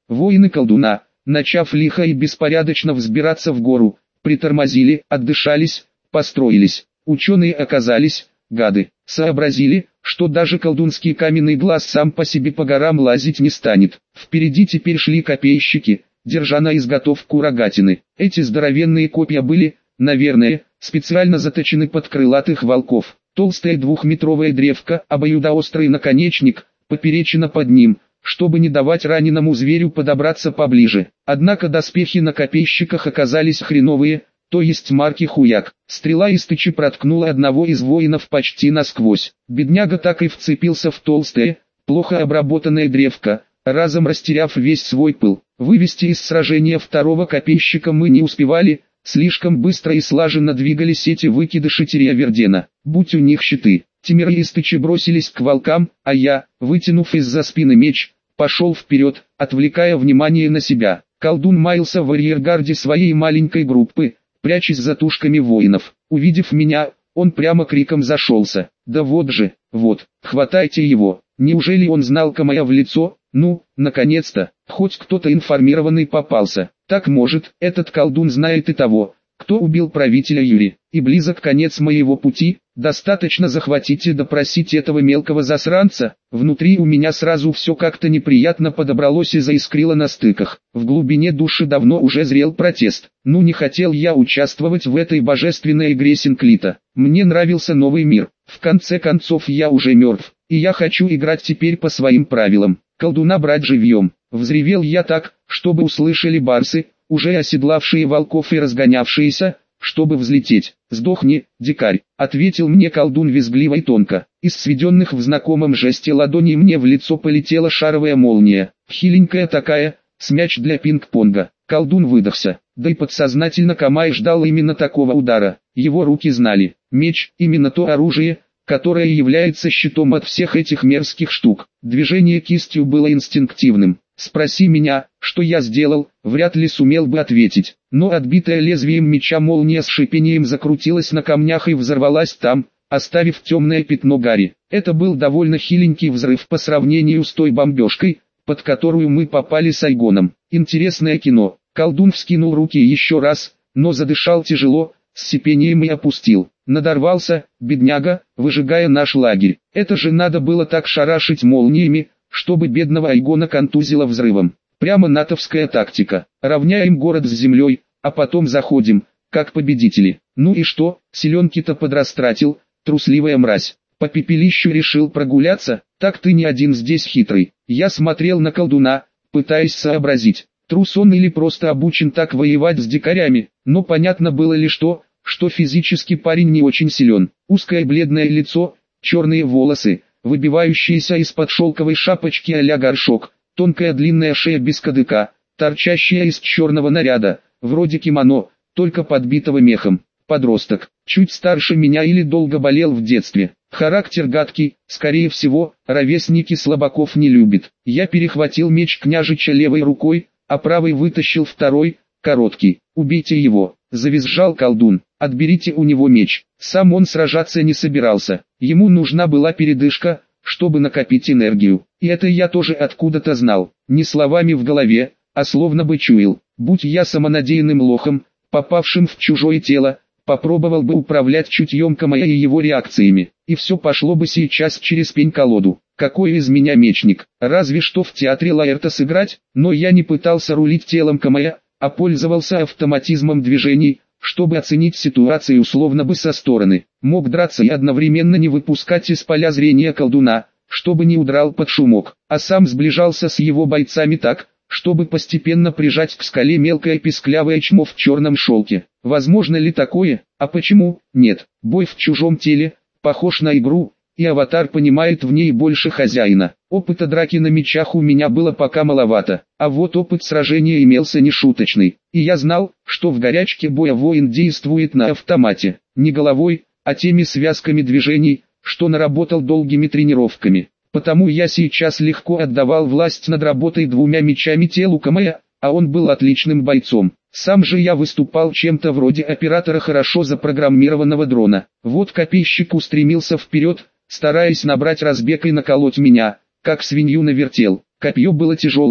Воины колдуна, начав лихо и беспорядочно взбираться в гору, притормозили, отдышались, построились. Ученые оказались, гады, сообразили, что даже колдунский каменный глаз сам по себе по горам лазить не станет. Впереди теперь шли копейщики, держа на изготовку рогатины. Эти здоровенные копья были, наверное, специально заточены под крылатых волков. Толстая двухметровая древка, обоюдоострый наконечник, поперечина под ним, чтобы не давать раненому зверю подобраться поближе. Однако доспехи на копейщиках оказались хреновые, то есть марки хуяк. Стрела из тычи проткнула одного из воинов почти насквозь. Бедняга так и вцепился в толстое, плохо обработанное древко, разом растеряв весь свой пыл. Вывести из сражения второго копейщика мы не успевали, слишком быстро и слаженно двигались эти выкидыши Терьявердена. Будь у них щиты, Тимир и Истычи бросились к волкам, а я, вытянув из-за спины меч, пошел вперед, отвлекая внимание на себя. Колдун маялся в арьергарде своей маленькой группы, прячась за тушками воинов. Увидев меня, он прямо криком зашелся. Да вот же, вот, хватайте его. Неужели он знал Камая в лицо? Ну, наконец-то, хоть кто-то информированный попался. Так может, этот колдун знает и того, кто убил правителя Юри. И близок конец моего пути, достаточно захватить и допросить этого мелкого засранца. Внутри у меня сразу все как-то неприятно подобралось и заискрило на стыках. В глубине души давно уже зрел протест. Ну не хотел я участвовать в этой божественной игре Синклита. Мне нравился новый мир. В конце концов я уже мертв, и я хочу играть теперь по своим правилам. Колдуна брать живьем. Взревел я так, чтобы услышали барсы, уже оседлавшие волков и разгонявшиеся, чтобы взлететь. «Сдохни, дикарь», — ответил мне колдун визгливо и тонко. Из сведенных в знакомом жесте ладоней мне в лицо полетела шаровая молния. Хиленькая такая, с мяч для пинг-понга. Колдун выдохся, да и подсознательно Камай ждал именно такого удара. Его руки знали, меч — именно то оружие, которое является щитом от всех этих мерзких штук. Движение кистью было инстинктивным. Спроси меня, что я сделал, вряд ли сумел бы ответить. Но отбитая лезвием меча молния с шипением закрутилась на камнях и взорвалась там, оставив темное пятно гари. Это был довольно хиленький взрыв по сравнению с той бомбежкой, под которую мы попали с Айгоном. Интересное кино. Колдун вскинул руки еще раз, но задышал тяжело, с сипением и опустил. Надорвался, бедняга, выжигая наш лагерь. Это же надо было так шарашить молниями, чтобы бедного Айгона контузило взрывом. Прямо натовская тактика. Равняем город с землей, а потом заходим, как победители. Ну и что, селенки-то подрастратил, трусливая мразь. По пепелищу решил прогуляться? Так ты не один здесь хитрый. Я смотрел на колдуна, пытаясь сообразить, трус он или просто обучен так воевать с дикарями. Но понятно было лишь то, что физически парень не очень силен. Узкое бледное лицо, черные волосы, выбивающиеся из-под шелковой шапочки а-ля горшок, тонкая длинная шея без кадыка, торчащая из черного наряда, вроде кимоно, только подбитого мехом. Подросток, чуть старше меня или долго болел в детстве. Характер гадкий, скорее всего, ровесники слабаков не любят. Я перехватил меч княжича левой рукой, а правой вытащил второй, короткий. «Убейте его!» — завизжал колдун. «Отберите у него меч». Сам он сражаться не собирался. Ему нужна была передышка, чтобы накопить энергию. И это я тоже откуда-то знал. Не словами в голове, а словно бы чуял. Будь я самонадеянным лохом, попавшим в чужое тело, попробовал бы управлять чутьем Камая и его реакциями. И все пошло бы сейчас через пень-колоду. Какой из меня мечник? Разве что в театре Лаэрта сыграть, но я не пытался рулить телом Камая, а пользовался автоматизмом движений, чтобы оценить ситуацию условно бы со стороны. Мог драться и одновременно не выпускать из поля зрения колдуна, чтобы не удрал под шумок, а сам сближался с его бойцами так, чтобы постепенно прижать к скале мелкое писклявое чмо в черном шелке. Возможно ли такое? А почему? Нет. Бой в чужом теле похож на игру, и аватар понимает в ней больше хозяина. Опыта драки на мечах у меня было пока маловато, а вот опыт сражения имелся нешуточный. И я знал, что в горячке боя воин действует на автомате, не головой, а теми связками движений, что наработал долгими тренировками. Потому я сейчас легко отдавал власть над работой двумя мечами телу Камая, а он был отличным бойцом. Сам же я выступал чем-то вроде оператора хорошо запрограммированного дрона. Вот копейщик устремился вперед, стараясь набрать разбег и наколоть меня, как свинью навертел. Копье было тяжелым,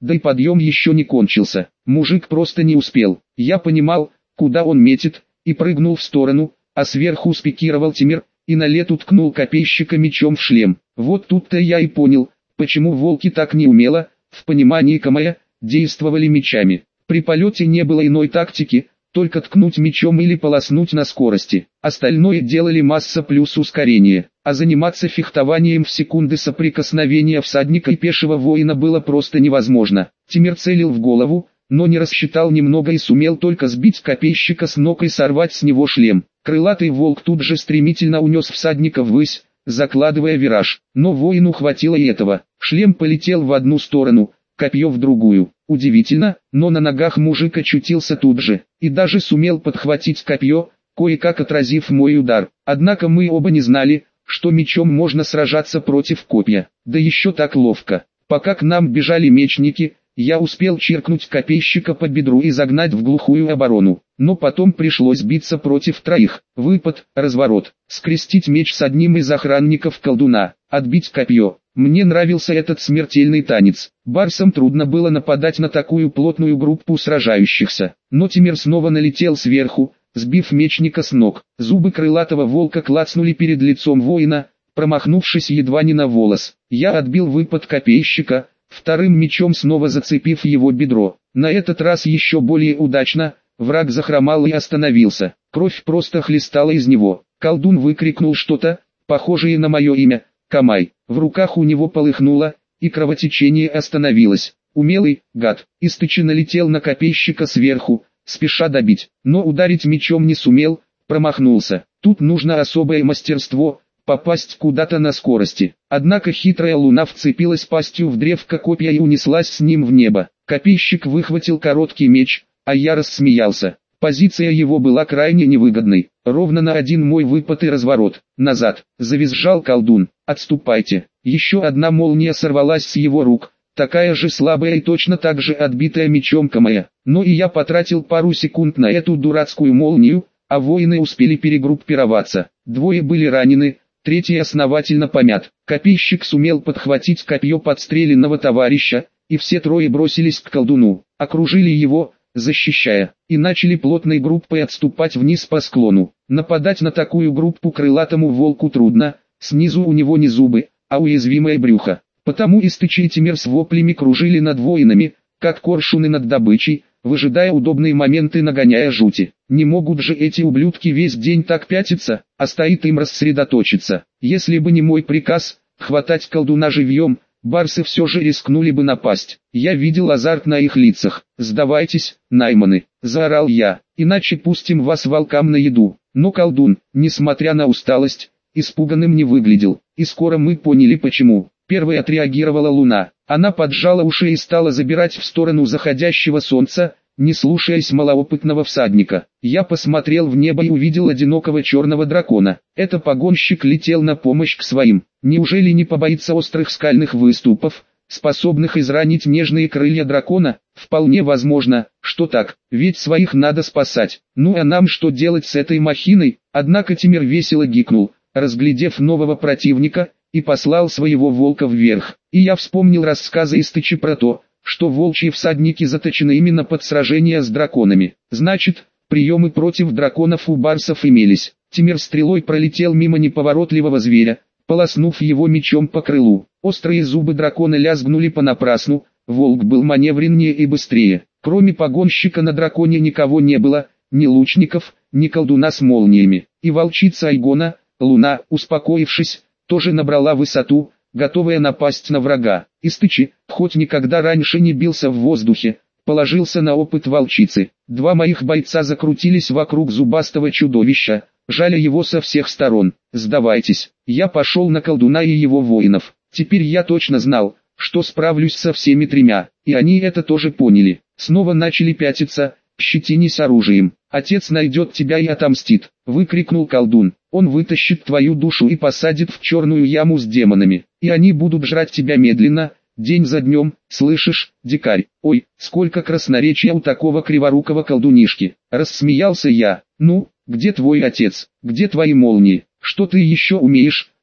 да и подъем еще не кончился. Мужик просто не успел. Я понимал, куда он метит, и прыгнул в сторону, а сверху спикировал Тимир, и на лету ткнул копейщика мечом в шлем. Вот тут-то я и понял, почему волки так неумело, в понимании Камая, действовали мечами. При полете не было иной тактики, только ткнуть мечом или полоснуть на скорости. Остальное делали масса плюс ускорение, а заниматься фехтованием в секунды соприкосновения всадника и пешего воина было просто невозможно. Тимир целил в голову, но не рассчитал немного и сумел только сбить копейщика с ног и сорвать с него шлем. Крылатый волк тут же стремительно унес всадника ввысь, закладывая вираж. Но воину хватило и этого. Шлем полетел в одну сторону, копье в другую. Удивительно, но на ногах мужик очутился тут же, и даже сумел подхватить копье, кое-как отразив мой удар. Однако мы оба не знали, что мечом можно сражаться против копья, да еще так ловко. Пока к нам бежали мечники, я успел чиркнуть копейщика по бедру и загнать в глухую оборону, но потом пришлось биться против троих. Выпад, разворот, скрестить меч с одним из охранников колдуна, отбить копье. Мне нравился этот смертельный танец. Барсам трудно было нападать на такую плотную группу сражающихся, но Тимир снова налетел сверху, сбив мечника с ног. Зубы крылатого волка клацнули перед лицом воина, промахнувшись едва не на волос. Я отбил выпад копейщика, вторым мечом снова зацепив его бедро. На этот раз еще более удачно, враг захромал и остановился. Кровь просто хлестала из него. Колдун выкрикнул что-то, похожее на мое имя, Камай. В руках у него полыхнуло, и кровотечение остановилось. Умелый, гад, Истычи налетел на копейщика сверху, спеша добить, но ударить мечом не сумел, промахнулся. Тут нужно особое мастерство, попасть куда-то на скорости. Однако хитрая луна вцепилась пастью в древко копья и унеслась с ним в небо. Копейщик выхватил короткий меч, а я рассмеялся. Позиция его была крайне невыгодной. Ровно на один мой выпад и разворот. Назад, завизжал колдун. Отступайте. Еще одна молния сорвалась с его рук, такая же слабая и точно так же отбитая мечом Камая. Но и я потратил пару секунд на эту дурацкую молнию, а воины успели перегруппироваться. Двое были ранены, третий основательно помят. Копейщик сумел подхватить копье подстреленного товарища, и все трое бросились к колдуну, окружили его, защищая, и начали плотной группой отступать вниз по склону. Нападать на такую группу крылатому волку трудно, снизу у него не зубы, а уязвимое брюхо. Потому Истычи и Тимир с воплями кружили над воинами, как коршуны над добычей, выжидая удобные моменты, нагоняя жути. Не могут же эти ублюдки весь день так пятиться, а стоит им рассредоточиться. Если бы не мой приказ, хватать колдуна живьем, барсы все же рискнули бы напасть. Я видел азарт на их лицах. «Сдавайтесь, найманы!» – заорал я, «иначе пустим вас волкам на еду». Но колдун, несмотря на усталость, испуганным не выглядел, и скоро мы поняли почему. Первой отреагировала луна. Она поджала уши и стала забирать в сторону заходящего солнца, не слушаясь малоопытного всадника. Я посмотрел в небо и увидел одинокого черного дракона. Это погонщик летел на помощь к своим. Неужели не побоится острых скальных выступов, способных изранить нежные крылья дракона? Вполне возможно, что так, ведь своих надо спасать. Ну а нам что делать с этой махиной? Однако Тимир весело гикнул, разглядев нового противника, и послал своего волка вверх. И я вспомнил рассказы Истычи про то, что волчьи всадники заточены именно под сражения с драконами. Значит, приемы против драконов у барсов имелись. Тимир стрелой пролетел мимо неповоротливого зверя, полоснув его мечом по крылу. Острые зубы дракона лязгнули понапрасну, волк был маневреннее и быстрее. Кроме погонщика на драконе никого не было, ни лучников, ни колдуна с молниями. И волчица Айгона, луна, успокоившись, тоже набрала высоту, готовая напасть на врага. Истычи, хоть никогда раньше не бился в воздухе, положился на опыт волчицы. Два моих бойца закрутились вокруг зубастого чудовища, жаля его со всех сторон. «Сдавайтесь!» Я пошел на колдуна и его воинов. Теперь я точно знал, что справлюсь со всеми тремя, и они это тоже поняли. Снова начали пятиться, щетинясь оружием. «Отец найдет тебя и отомстит!» — выкрикнул колдун. «Он вытащит твою душу и посадит в черную яму с демонами, и они будут жрать тебя медленно, день за днем, слышишь, дикарь?» «Ой, сколько красноречия у такого криворукого колдунишки!» — рассмеялся я. «Ну, где твой отец, где твои молнии, что ты еще умеешь?»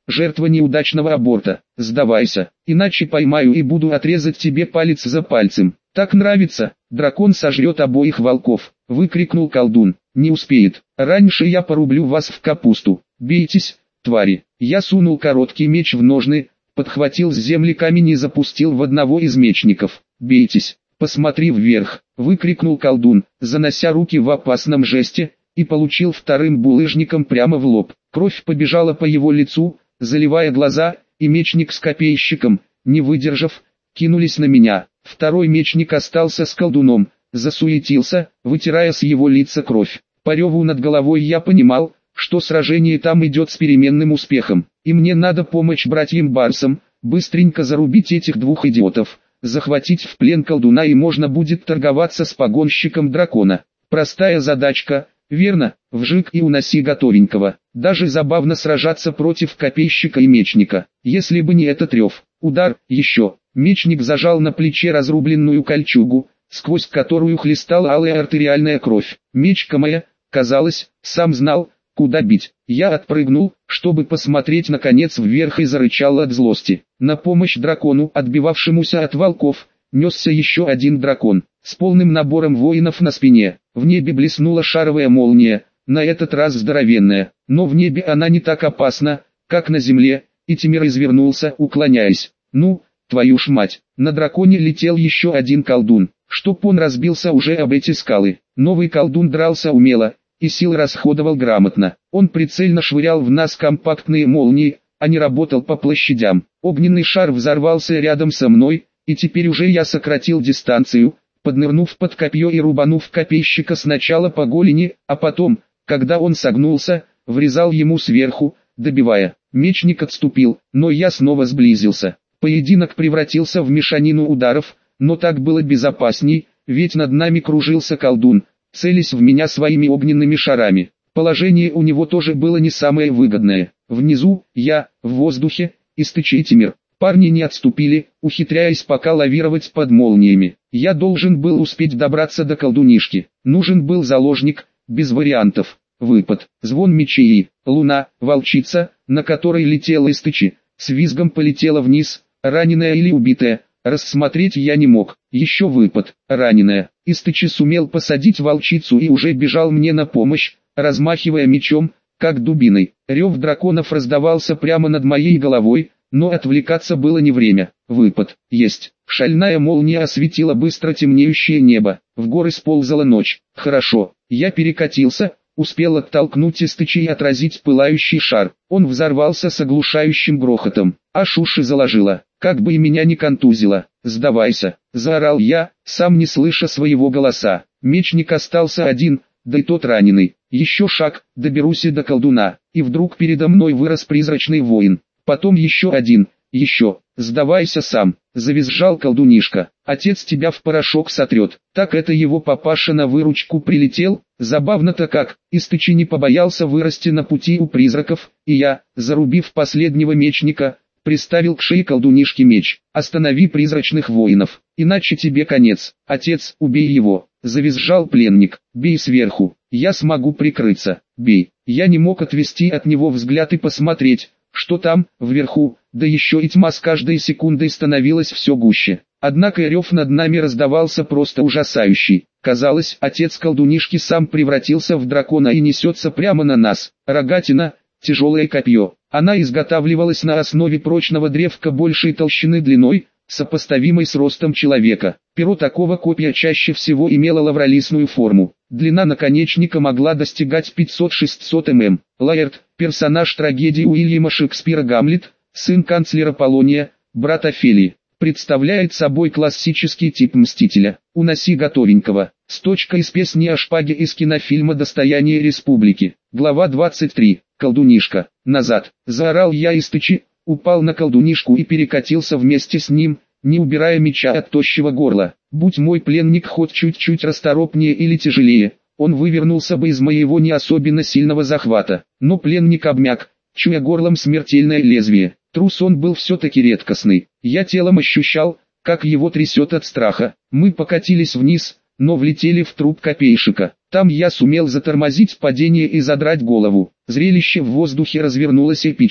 жертва неудачного аборта. Сдавайся, иначе поймаю и буду отрезать тебе палец за пальцем. Так нравится, дракон сожрет обоих волков, выкрикнул колдун. Не успеет, раньше я порублю вас в капусту. Бейтесь, твари. Я сунул короткий меч в ножны, подхватил с земли камень и запустил в одного из мечников. Бейтесь, посмотри вверх, выкрикнул колдун, занося руки в опасном жесте, и получил вторым булыжником прямо в лоб. Кровь побежала по его лицу, заливая глаза, и мечник с копейщиком, не выдержав, кинулись на меня. Второй мечник остался с колдуном, засуетился, вытирая с его лица кровь. По реву над головой я понимал, что сражение там идет с переменным успехом, и мне надо помочь братьям-барсам, быстренько зарубить этих двух идиотов, захватить в плен колдуна, и можно будет торговаться с погонщиком дракона. Простая задачка, верно? Вжик и уноси готовенького. Даже забавно сражаться против копейщика и мечника, если бы не этот рев. Удар, еще. Мечник зажал на плече разрубленную кольчугу, сквозь которую хлестала алая артериальная кровь. Мечка моя, казалось, сам знал, куда бить. Я отпрыгнул, чтобы посмотреть наконец вверх, и зарычал от злости. На помощь дракону, отбивавшемуся от волков, несся еще один дракон, с полным набором воинов на спине. В небе блеснула шаровая молния, на этот раз здоровенная, но в небе она не так опасна, как на земле, и Тимир извернулся, уклоняясь. Ну, твою ж мать, на драконе летел еще один колдун, чтоб он разбился уже об эти скалы. Новый колдун дрался умело, и сил расходовал грамотно. Он прицельно швырял в нас компактные молнии, а не работал по площадям. Огненный шар взорвался рядом со мной, и теперь уже я сократил дистанцию, поднырнув под копье и рубанув копейщика сначала по голени, а потом, когда он согнулся, врезал ему сверху, добивая. Мечник отступил, но я снова сблизился. Поединок превратился в мешанину ударов, но так было безопасней, ведь над нами кружился колдун, целясь в меня своими огненными шарами. Положение у него тоже было не самое выгодное. Внизу, я, в воздухе, Истыч и Тимир. Парни не отступили, ухитряясь пока лавировать под молниями. Я должен был успеть добраться до колдунишки. Нужен был заложник, без вариантов. Выпад, звон мечей и луна, волчица, на которой летела Истычи, с визгом полетела вниз, раненая или убитая. Рассмотреть я не мог. Еще выпад, раненая. Истычи сумел посадить волчицу и уже бежал мне на помощь, размахивая мечом, как дубиной. Рев драконов раздавался прямо над моей головой, но отвлекаться было не время. Выпад, есть. Шальная молния осветила быстро темнеющее небо. В горы сползала ночь. Хорошо, я перекатился, успел оттолкнуть Истыча и отразить пылающий шар. Он взорвался с оглушающим грохотом. Аж уши заложило. Как бы и меня не контузило. «Сдавайся!» – заорал я, сам не слыша своего голоса. Мечник остался один, да и тот раненый. Еще шаг, доберусь и до колдуна. И вдруг передо мной вырос призрачный воин. Потом еще один, еще. «Сдавайся сам!» – завизжал колдунишка. «Отец тебя в порошок сотрет». Так это его папаша на выручку прилетел? Забавно-то как. Истычи не побоялся вырасти на пути у призраков, и я, зарубив последнего мечника, приставил к шее колдунишки меч. «Останови призрачных воинов, иначе тебе конец. Отец, убей его!» – завизжал пленник. «Бей сверху, я смогу прикрыться. Бей!» Я не мог отвести от него взгляд и посмотреть, что там, вверху, да еще и тьма с каждой секундой становилась все гуще. Однако рев над нами раздавался просто ужасающий. Казалось, отец колдунишки сам превратился в дракона и несется прямо на нас. Рогатина, тяжелое копье. Она изготавливалась на основе прочного древка большей толщины длиной, сопоставимой с ростом человека. Перо такого копья чаще всего имело лавролистную форму. Длина наконечника могла достигать 500-600 мм. Лаэрт, персонаж трагедии Уильяма Шекспира Гамлет, сын канцлера Полония, брат Офелии, представляет собой классический тип мстителя. «Уноси готовенького». Сточка из песни о шпаге из кинофильма «Достояние республики». Глава 23. «Колдунишка, назад!» – заорал я Истычи, упал на колдунишку и перекатился вместе с ним, не убирая меча от тощего горла. Будь мой пленник хоть чуть-чуть расторопнее или тяжелее, он вывернулся бы из моего не особенно сильного захвата. Но пленник обмяк, чуя горлом смертельное лезвие. Трус он был все-таки редкостный. Я телом ощущал, как его трясет от страха. Мы покатились вниз, но влетели в труп копейщика. Там я сумел затормозить падение и задрать голову. Зрелище в воздухе развернулось эпичное.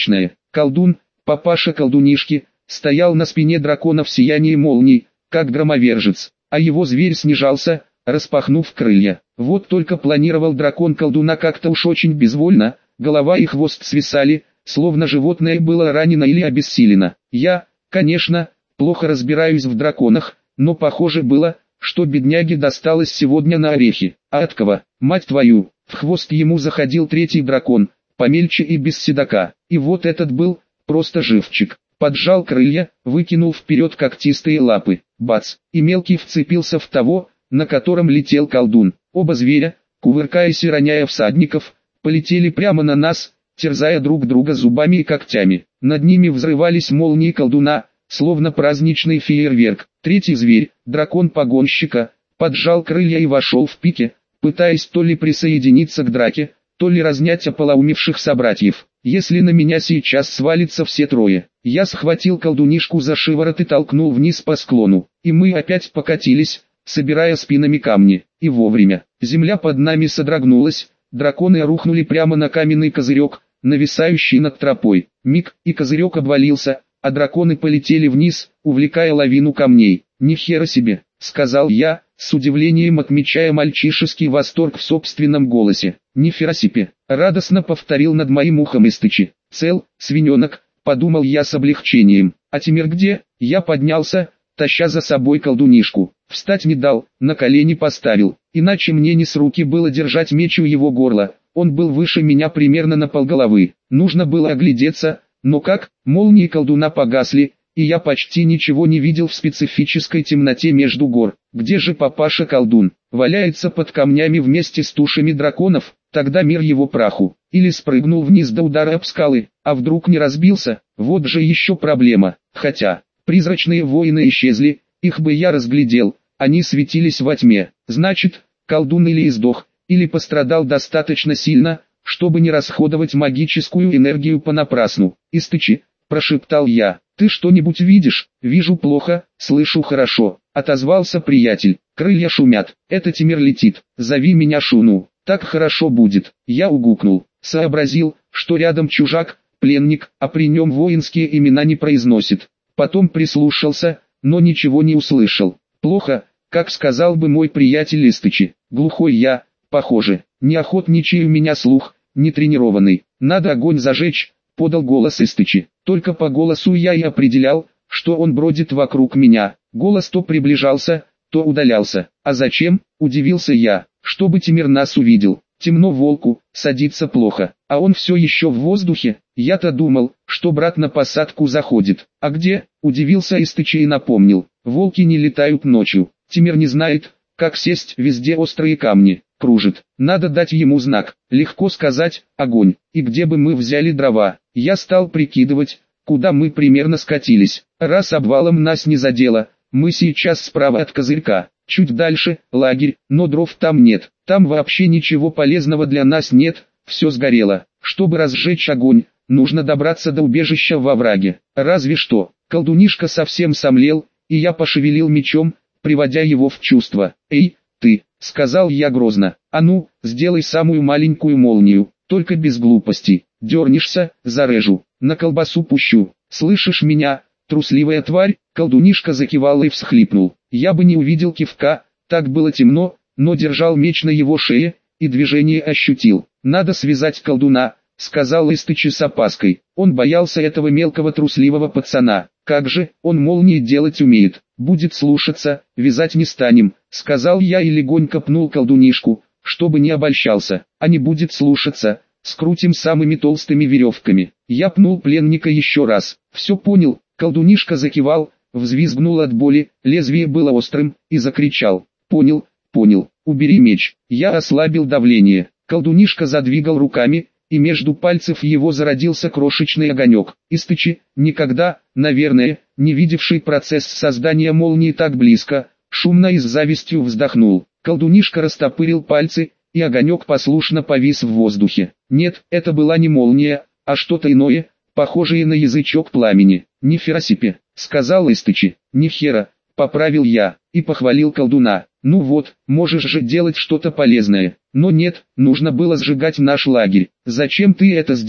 Колдун, папаша колдунишки, стоял на спине дракона в сиянии молний, как громовержец, а его зверь снижался, распахнув крылья. Вот только планировал дракон колдуна как-то уж очень безвольно, голова и хвост свисали, словно животное было ранено или обессилено. Я, конечно, плохо разбираюсь в драконах, но похоже было, что бедняге досталось сегодня на орехи. А от кого, мать твою, в хвост ему заходил третий дракон, помельче и без седока. И вот этот был, просто живчик. Поджал крылья, выкинул вперед когтистые лапы. Бац! И мелкий вцепился в того, на котором летел колдун. Оба зверя, кувыркаясь и роняя всадников, полетели прямо на нас, терзая друг друга зубами и когтями. Над ними взрывались молнии колдуна, словно праздничный фейерверк. Третий зверь, дракон погонщика, поджал крылья и вошел в пике, пытаясь то ли присоединиться к драке, то ли разнять ополоумевших собратьев. Если на меня сейчас свалится все трое, я схватил колдунишку за шиворот и толкнул вниз по склону, и мы опять покатились, собирая спинами камни. И вовремя. Земля под нами содрогнулась, драконы рухнули прямо на каменный козырек, нависающий над тропой. Миг, и козырек обвалился, а драконы полетели вниз, увлекая лавину камней. «Ни хера себе», — сказал я, с удивлением отмечая мальчишеский восторг в собственном голосе. «Ни хера себе», — радостно повторил над моим ухом Истычи. «Цел, свиненок», — подумал я с облегчением. «А Тимир где?» Я поднялся, таща за собой колдунишку. Встать не дал, на колени поставил, иначе мне не с руки было держать меч у его горла. Он был выше меня примерно на полголовы. Нужно было оглядеться, но как, молнии колдуна погасли, и я почти ничего не видел в специфической темноте между гор. Где же папаша-колдун? Валяется под камнями вместе с тушами драконов, тогда мир его праху. Или спрыгнул вниз до удара об скалы, а вдруг не разбился? Вот же еще проблема. Хотя, призрачные воины исчезли, их бы я разглядел, они светились во тьме. Значит, колдун или издох, или пострадал достаточно сильно, чтобы не расходовать магическую энергию понапрасну. «Истычи», — прошептал я, — «ты что-нибудь видишь?» «Вижу плохо, слышу хорошо», — отозвался приятель. «Крылья шумят, это Тимир летит, зови меня Шуну, так хорошо будет». Я угукнул, сообразил, что рядом чужак, пленник, а при нем воинские имена не произносит. Потом прислушался, но ничего не услышал. Плохо, как сказал бы мой приятель Истычи. Глухой я, похоже, не охотничий у меня слух, не тренированный. «Надо огонь зажечь», — подал голос Истычи. Только по голосу я и определял, что он бродит вокруг меня. Голос то приближался, то удалялся. «А зачем?» — удивился я. «Чтобы Тимир нас увидел. Темно волку, садиться плохо, а он все еще в воздухе. Я-то думал, что брат на посадку заходит. А где?» — удивился Истычи и напомнил. «Волки не летают ночью. Тимир не знает, как сесть, везде острые камни, кружит. Надо дать ему знак». Легко сказать, огонь. И где бы мы взяли дрова? Я стал прикидывать, куда мы примерно скатились. Раз обвалом нас не задело, мы сейчас справа от козырька. Чуть дальше — лагерь, но дров там нет. Там вообще ничего полезного для нас нет, все сгорело. Чтобы разжечь огонь, нужно добраться до убежища во враге. Разве что, колдунишка совсем сомлел, и я пошевелил мечом, приводя его в чувство. «Эй, ты», — сказал я грозно, — «а ну, сделай самую маленькую молнию, только без глупостей. Дернешься, зарежу, на колбасу пущу. Слышишь меня, трусливая тварь?» Колдунишка закивал и всхлипнул. Я бы не увидел кивка, так было темно, но держал меч на его шее, и движение ощутил. «Надо связать колдуна», — сказал Истычи с опаской. Он боялся этого мелкого трусливого пацана. «Как же, он молнии делать умеет. Будет слушаться, вязать не станем», — сказал я и легонько пнул колдунишку, чтобы не обольщался. «А не будет слушаться, скрутим самыми толстыми веревками». Я пнул пленника еще раз. «Все понял», — колдунишка закивал, взвизгнул от боли, лезвие было острым, и закричал. «Понял, понял, убери меч». Я ослабил давление. Колдунишка задвигал руками, и между пальцев его зародился крошечный огонек. Истычи, никогда, наверное, не видевший процесс создания молнии так близко, шумно и с завистью вздохнул. Колдунишка растопырил пальцы, и огонек послушно повис в воздухе. Нет, это была не молния, а что-то иное, похожее на язычок пламени. «Ни хера себе», — сказал Истычи. «Ни хера», — поправил я, и похвалил колдуна. «Ну вот, можешь же делать что-то полезное». «Но нет, нужно было сжигать наш лагерь». «Зачем ты это сделал?»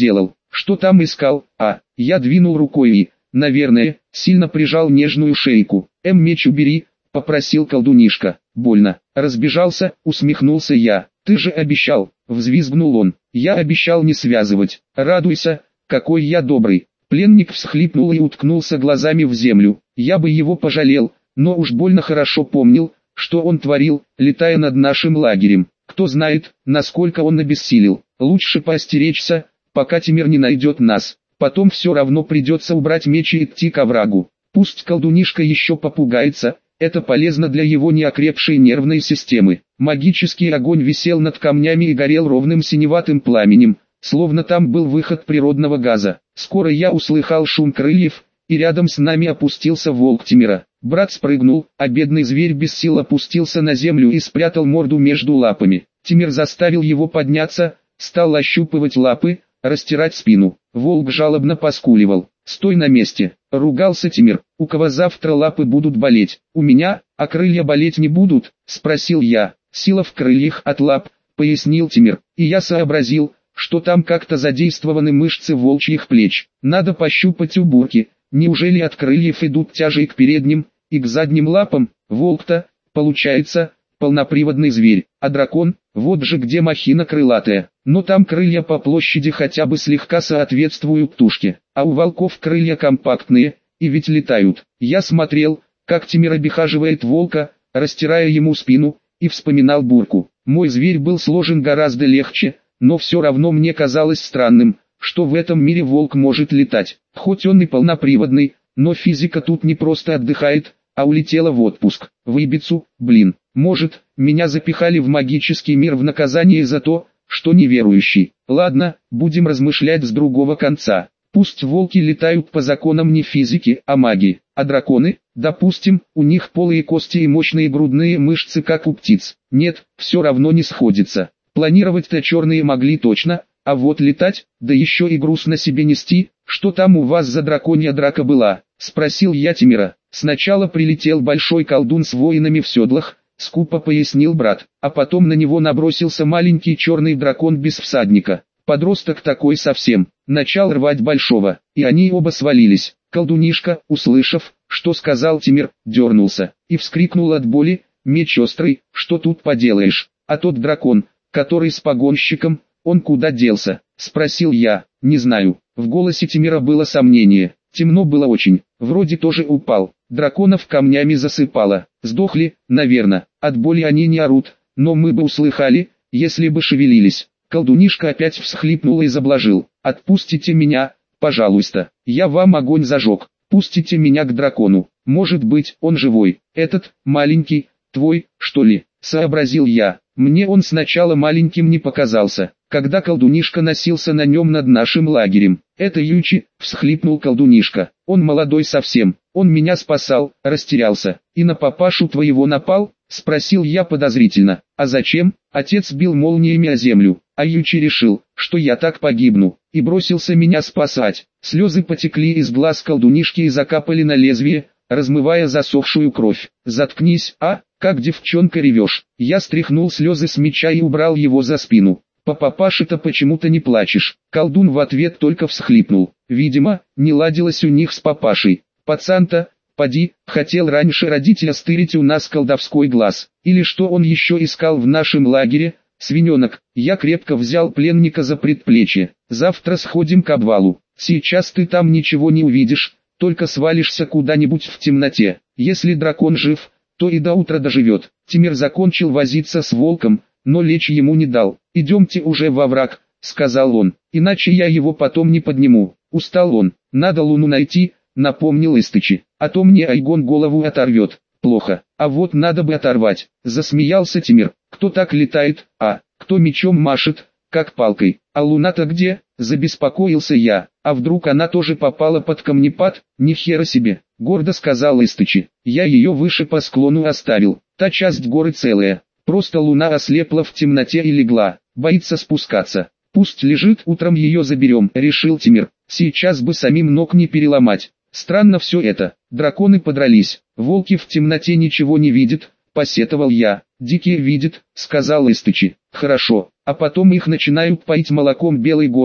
Что там искал? Я двинул рукой и, наверное, сильно прижал нежную шейку. Меч убери, попросил колдунишка. Больно. Разбежался, усмехнулся я. Ты же обещал, взвизгнул он. Я обещал не связывать. Радуйся, какой я добрый. Пленник всхлипнул и уткнулся глазами в землю. Я бы его пожалел, но уж больно хорошо помнил, что он творил, летая над нашим лагерем. Кто знает, насколько он обессилел. Лучше поостеречься, пока Тимир не найдет нас. Потом все равно придется убрать меч и идти к оврагу. Пусть колдунишка еще попугается, это полезно для его неокрепшей нервной системы. Магический огонь висел над камнями и горел ровным синеватым пламенем, словно там был выход природного газа. Скоро я услыхал шум крыльев, и рядом с нами опустился волк Тимира. Брат спрыгнул, а бедный зверь без сил опустился на землю и спрятал морду между лапами. Тимир заставил его подняться, стал ощупывать лапы, растирать спину. Волк жалобно поскуливал. «Стой на месте!» — ругался Тимир. «У кого завтра лапы будут болеть? У меня, а крылья болеть не будут?» — спросил я. «Сила в крыльях от лап», — пояснил Тимир. И я сообразил, что там как-то задействованы мышцы волчьих плеч. Надо пощупать у бурки. Неужели от крыльев идут тяжи и к передним, и к задним лапам? Волк-то, получается, полноприводный зверь, а дракон, вот же где махина крылатая. Но там крылья по площади хотя бы слегка соответствуют тушке, а у волков крылья компактные, и ведь летают. Я смотрел, как Тимир обихаживает волка, растирая ему спину, и вспоминал бурку. Мой зверь был сложен гораздо легче, но все равно мне казалось странным, что в этом мире волк может летать. Хоть он и полноприводный, но физика тут не просто отдыхает, а улетела в отпуск. В Ибицу, блин. Может, меня запихали в магический мир в наказание за то, что неверующий. Ладно, будем размышлять с другого конца. Пусть волки летают по законам не физики, а магии. А драконы, допустим, у них полые кости и мощные грудные мышцы, как у птиц. Нет, все равно не сходится. Планировать-то черные могли точно, а вот летать, да еще и груз на себе нести. Что там у вас за драконья драка была? Спросил я Тимира. Сначала прилетел большой колдун с воинами в седлах, скупо пояснил брат, а потом на него набросился маленький черный дракон без всадника. Подросток такой совсем, начал рвать большого, и они оба свалились. Колдунишка, услышав, что сказал Тимир, дернулся, и вскрикнул от боли. Меч острый, что тут поделаешь? А тот дракон, который с погонщиком, он куда делся? Спросил я. Не знаю. В голосе Тимира было сомнение. Темно было очень, вроде тоже упал. Драконов камнями засыпало. Сдохли, наверное. От боли они не орут, но мы бы услыхали, если бы шевелились. Колдунишка опять всхлипнул и заблажил. «Отпустите меня, пожалуйста. Я вам огонь зажег. Пустите меня к дракону. Может быть, он живой. Этот, маленький, твой, что ли?» Сообразил я. Мне он сначала маленьким не показался, когда колдунишка носился на нем над нашим лагерем. «Это Ючи», — всхлипнул колдунишка. «Он молодой совсем, он меня спасал, растерялся. И на папашу твоего напал?» — спросил я подозрительно. «А зачем?» Отец бил молниями о землю, а Ючи решил, что я так погибну, и бросился меня спасать. Слезы потекли из глаз колдунишки и закапали на лезвие, размывая засохшую кровь. «Заткнись, как девчонка ревешь». Я стряхнул слезы с меча и убрал его за спину. «По папаше-то почему-то не плачешь». Колдун в ответ только всхлипнул. Видимо, не ладилось у них с папашей. Пацан-то, поди, хотел раньше родителя стырить у нас колдовской глаз. Или что он еще искал в нашем лагере? Свиненок. Я крепко взял пленника за предплечье. «Завтра сходим к обвалу. Сейчас ты там ничего не увидишь, только свалишься куда-нибудь в темноте. Если дракон жив, то и до утра доживет». Тимир закончил возиться с волком, но лечь ему не дал. «Идемте уже во враг», — сказал он, — «иначе я его потом не подниму». Устал он. «Надо луну найти», — напомнил Истычи, — «а то мне Айгон голову оторвет». «Плохо, а вот надо бы оторвать», — засмеялся Тимир. «Кто так летает, кто мечом машет, как палкой? А луна-то где?» — забеспокоился я. «А вдруг она тоже попала под камнепад?» «Ни хера себе», — гордо сказал Истычи. «Я ее выше по склону оставил. Та часть горы целая. Просто луна ослепла в темноте и легла, боится спускаться. Пусть лежит, утром ее заберем», — решил Тимир. «Сейчас бы самим ног не переломать». Странно все это. Драконы подрались. Волки в темноте ничего не видят, посетовал я. «Дикие видят», — сказал Истычи. «Хорошо, а потом их начинают поить молоком Белой горы,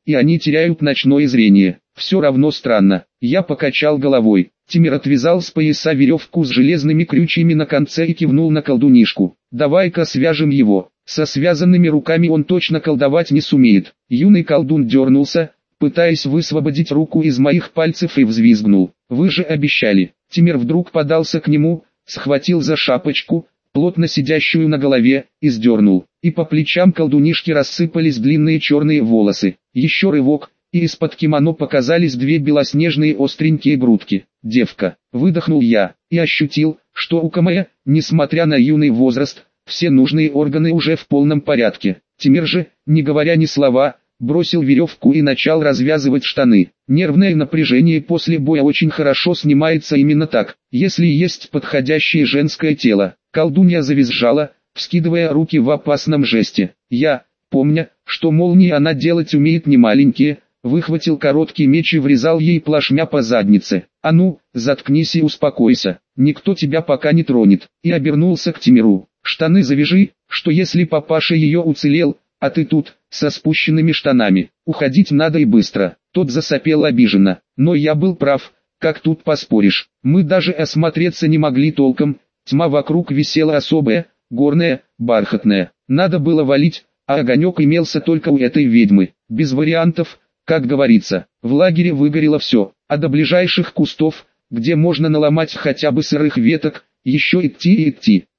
и они теряют ночное зрение. Все равно странно. Я покачал головой. Тимир отвязал с пояса веревку с железными крючьями на конце и кивнул на колдунишку. «Давай-ка свяжем его. Со связанными руками он точно колдовать не сумеет». Юный колдун дернулся, пытаясь высвободить руку из моих пальцев, и взвизгнул. «Вы же обещали». Тимир вдруг подался к нему, схватил за шапочку, плотно сидящую на голове, и сдернул. И по плечам колдунишки рассыпались длинные черные волосы. Еще рывок, и из-под кимоно показались две белоснежные остренькие грудки. «Девка», выдохнул я, и ощутил, что у Камая, несмотря на юный возраст, все нужные органы уже в полном порядке. Тимир же, не говоря ни слова, бросил веревку и начал развязывать штаны. Нервное напряжение после боя очень хорошо снимается именно так, если есть подходящее женское тело. Колдунья завизжала, вскидывая руки в опасном жесте. Я, помня, что молнии она делать умеет немаленькие, выхватил короткий меч и врезал ей плашмя по заднице. «А ну, заткнись и успокойся, никто тебя пока не тронет», и обернулся к Тимиру. «Штаны завяжи, что если папаша ее уцелел, а ты тут, со спущенными штанами, уходить надо и быстро». Тот засопел обиженно, но я был прав, как тут поспоришь. Мы даже осмотреться не могли толком, тьма вокруг висела особая, горная, бархатная. Надо было валить, а огонек имелся только у этой ведьмы. Без вариантов, как говорится. В лагере выгорело все, а до ближайших кустов, где можно наломать хотя бы сырых веток, еще идти и идти.